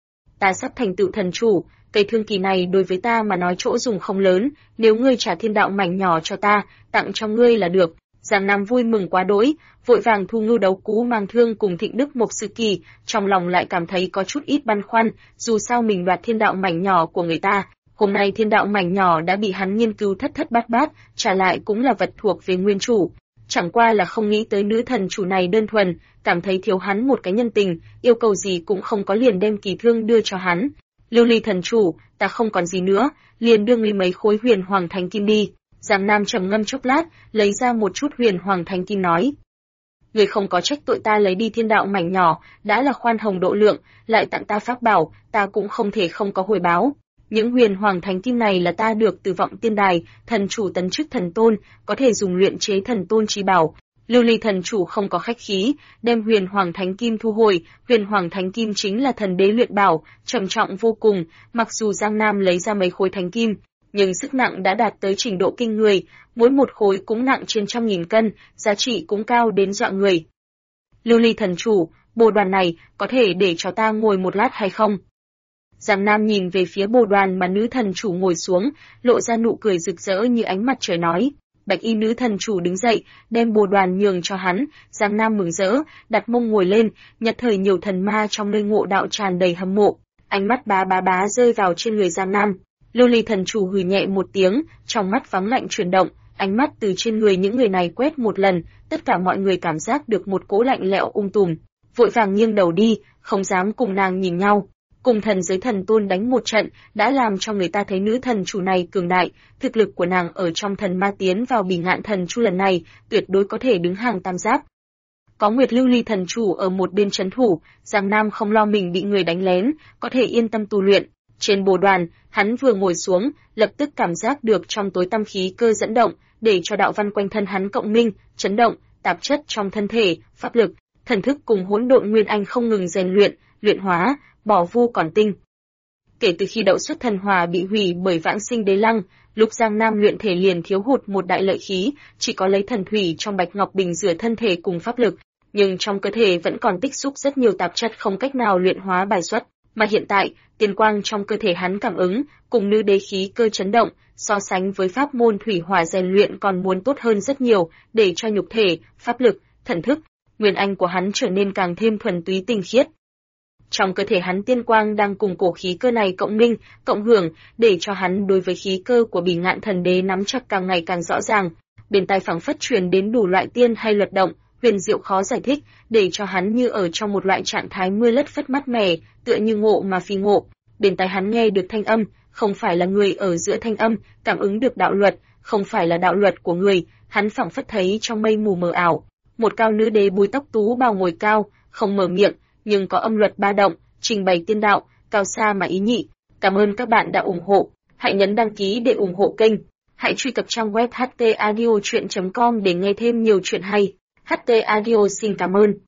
A: ta sắp thành tựu thần chủ, cây thương kỳ này đối với ta mà nói chỗ dùng không lớn, nếu ngươi trả thiên đạo mảnh nhỏ cho ta, tặng cho ngươi là được. Giang Nam vui mừng quá đỗi, vội vàng thu Ngưu Đấu Cú mang thương cùng Thịnh Đức Mộc Sư Kỳ, trong lòng lại cảm thấy có chút ít băn khoăn, dù sao mình đoạt thiên đạo mảnh nhỏ của người ta, hôm nay thiên đạo mảnh nhỏ đã bị hắn nghiên cứu thất thất bát bát, trả lại cũng là vật thuộc về nguyên chủ. Chẳng qua là không nghĩ tới nữ thần chủ này đơn thuần, cảm thấy thiếu hắn một cái nhân tình, yêu cầu gì cũng không có liền đem kỳ thương đưa cho hắn. Lưu Ly thần chủ, ta không còn gì nữa, liền đưa ngươi mấy khối huyền hoàng thánh kim đi. Giang Nam trầm ngâm chốc lát, lấy ra một chút huyền hoàng thánh kim nói. Ngươi không có trách tội ta lấy đi thiên đạo mảnh nhỏ, đã là khoan hồng độ lượng, lại tặng ta pháp bảo, ta cũng không thể không có hồi báo. Những huyền hoàng thánh kim này là ta được từ vọng tiên đài, thần chủ tấn chức thần tôn, có thể dùng luyện chế thần tôn chi bảo. Lưu Ly thần chủ không có khách khí, đem huyền hoàng thánh kim thu hồi, huyền hoàng thánh kim chính là thần đế luyện bảo, trầm trọng vô cùng, mặc dù Giang Nam lấy ra mấy khối thánh kim, nhưng sức nặng đã đạt tới trình độ kinh người, mỗi một khối cũng nặng trên 100.000 cân, giá trị cũng cao đến dọa người. Lưu Ly thần chủ, bồ đoàn này có thể để cho ta ngồi một lát hay không? Giang Nam nhìn về phía bồ đoàn mà nữ thần chủ ngồi xuống, lộ ra nụ cười rực rỡ như ánh mặt trời nói. Bạch y nữ thần chủ đứng dậy, đem bồ đoàn nhường cho hắn, Giang Nam mừng rỡ, đặt mông ngồi lên, nhất thời nhiều thần ma trong nơi ngộ đạo tràn đầy hâm mộ, ánh mắt bá rơi vào trên người Giang Nam. Lưu Ly thần chủ hừ nhẹ một tiếng, trong mắt vắng lạnh chuyển động, ánh mắt từ trên người những người này quét một lần, tất cả mọi người cảm giác được một cỗ lạnh lẽo tùm, vội vàng nghiêng đầu đi, không dám cùng nàng nhìn nhau. Cùng thần giới thần tôn đánh một trận, đã làm cho người ta thấy nữ thần chủ này cường đại, thực lực của nàng ở trong thần ma tiến vào Bỉ Ngạn thần chu lần này, tuyệt đối có thể đứng hàng tam giáp. Có Nguyệt Lưu Ly thần chủ ở một bên trấn thủ, Giang Nam không lo mình bị người đánh lén, có thể yên tâm tu luyện. Trên bồ đoàn, hắn vừa ngồi xuống, lập tức cảm giác được trong tối tăm khí cơ dẫn động, để cho đạo văn quanh thân hắn cộng minh, chấn động, tạp chất trong thân thể, pháp lực, thần thức cùng hỗn độn nguyên anh không ngừng rèn luyện, luyện hóa, bỏ vu còn tinh. Kể từ khi đậu xuất thần hỏa bị hủy bởi vãng sinh đế lăng, lúc Giang Nam luyện thể liền thiếu hụt một đại lợi khí, chỉ có lấy thần thủy trong bạch ngọc bình rửa thân thể cùng pháp lực, nhưng trong cơ thể vẫn còn tích xúc rất nhiều tạp chất không cách nào luyện hóa bài xuất, mà hiện tại, tiên quang trong cơ thể hắn cảm ứng, cùng nữ đế khí cơ chấn động, so sánh với pháp môn thủy hỏa rèn luyện còn muốn tốt hơn rất nhiều, để cho nhục thể, pháp lực, thần thức, nguyên anh của hắn trở nên càng thêm thuần túy tinh khiết. Trong cơ thể hắn tiên quang đang cùng cổ khí cơ này cộng minh, cộng hưởng, để cho hắn đối với khí cơ của Bỉ Ngạn thần đế nắm chắc càng ngày càng rõ ràng. Bên tai phảng phất truyền đến đủ loại tiên hay luật động, huyền diệu khó giải thích, để cho hắn như ở trong một loại trạng thái mưa lất phất mát mẻ, tựa như ngộ mà phi ngộ. Bên tai hắn nghe được thanh âm, không phải là người ở giữa thanh âm, cảm ứng được đạo luật, không phải là đạo luật của người, hắn phảng phất thấy trong mây mù mờ ảo, một cao nữ đế búi tóc tú bào ngồi cao, không mở miệng, nhưng có âm luật ba động, trình bày tiên đạo, cao xa mà ý nhị. Cảm ơn các bạn đã ủng hộ, hãy nhấn đăng ký để ủng hộ kênh. Hãy truy cập trang web htaudio.com để nghe thêm nhiều chuyện hay. HT Audio xin cảm ơn.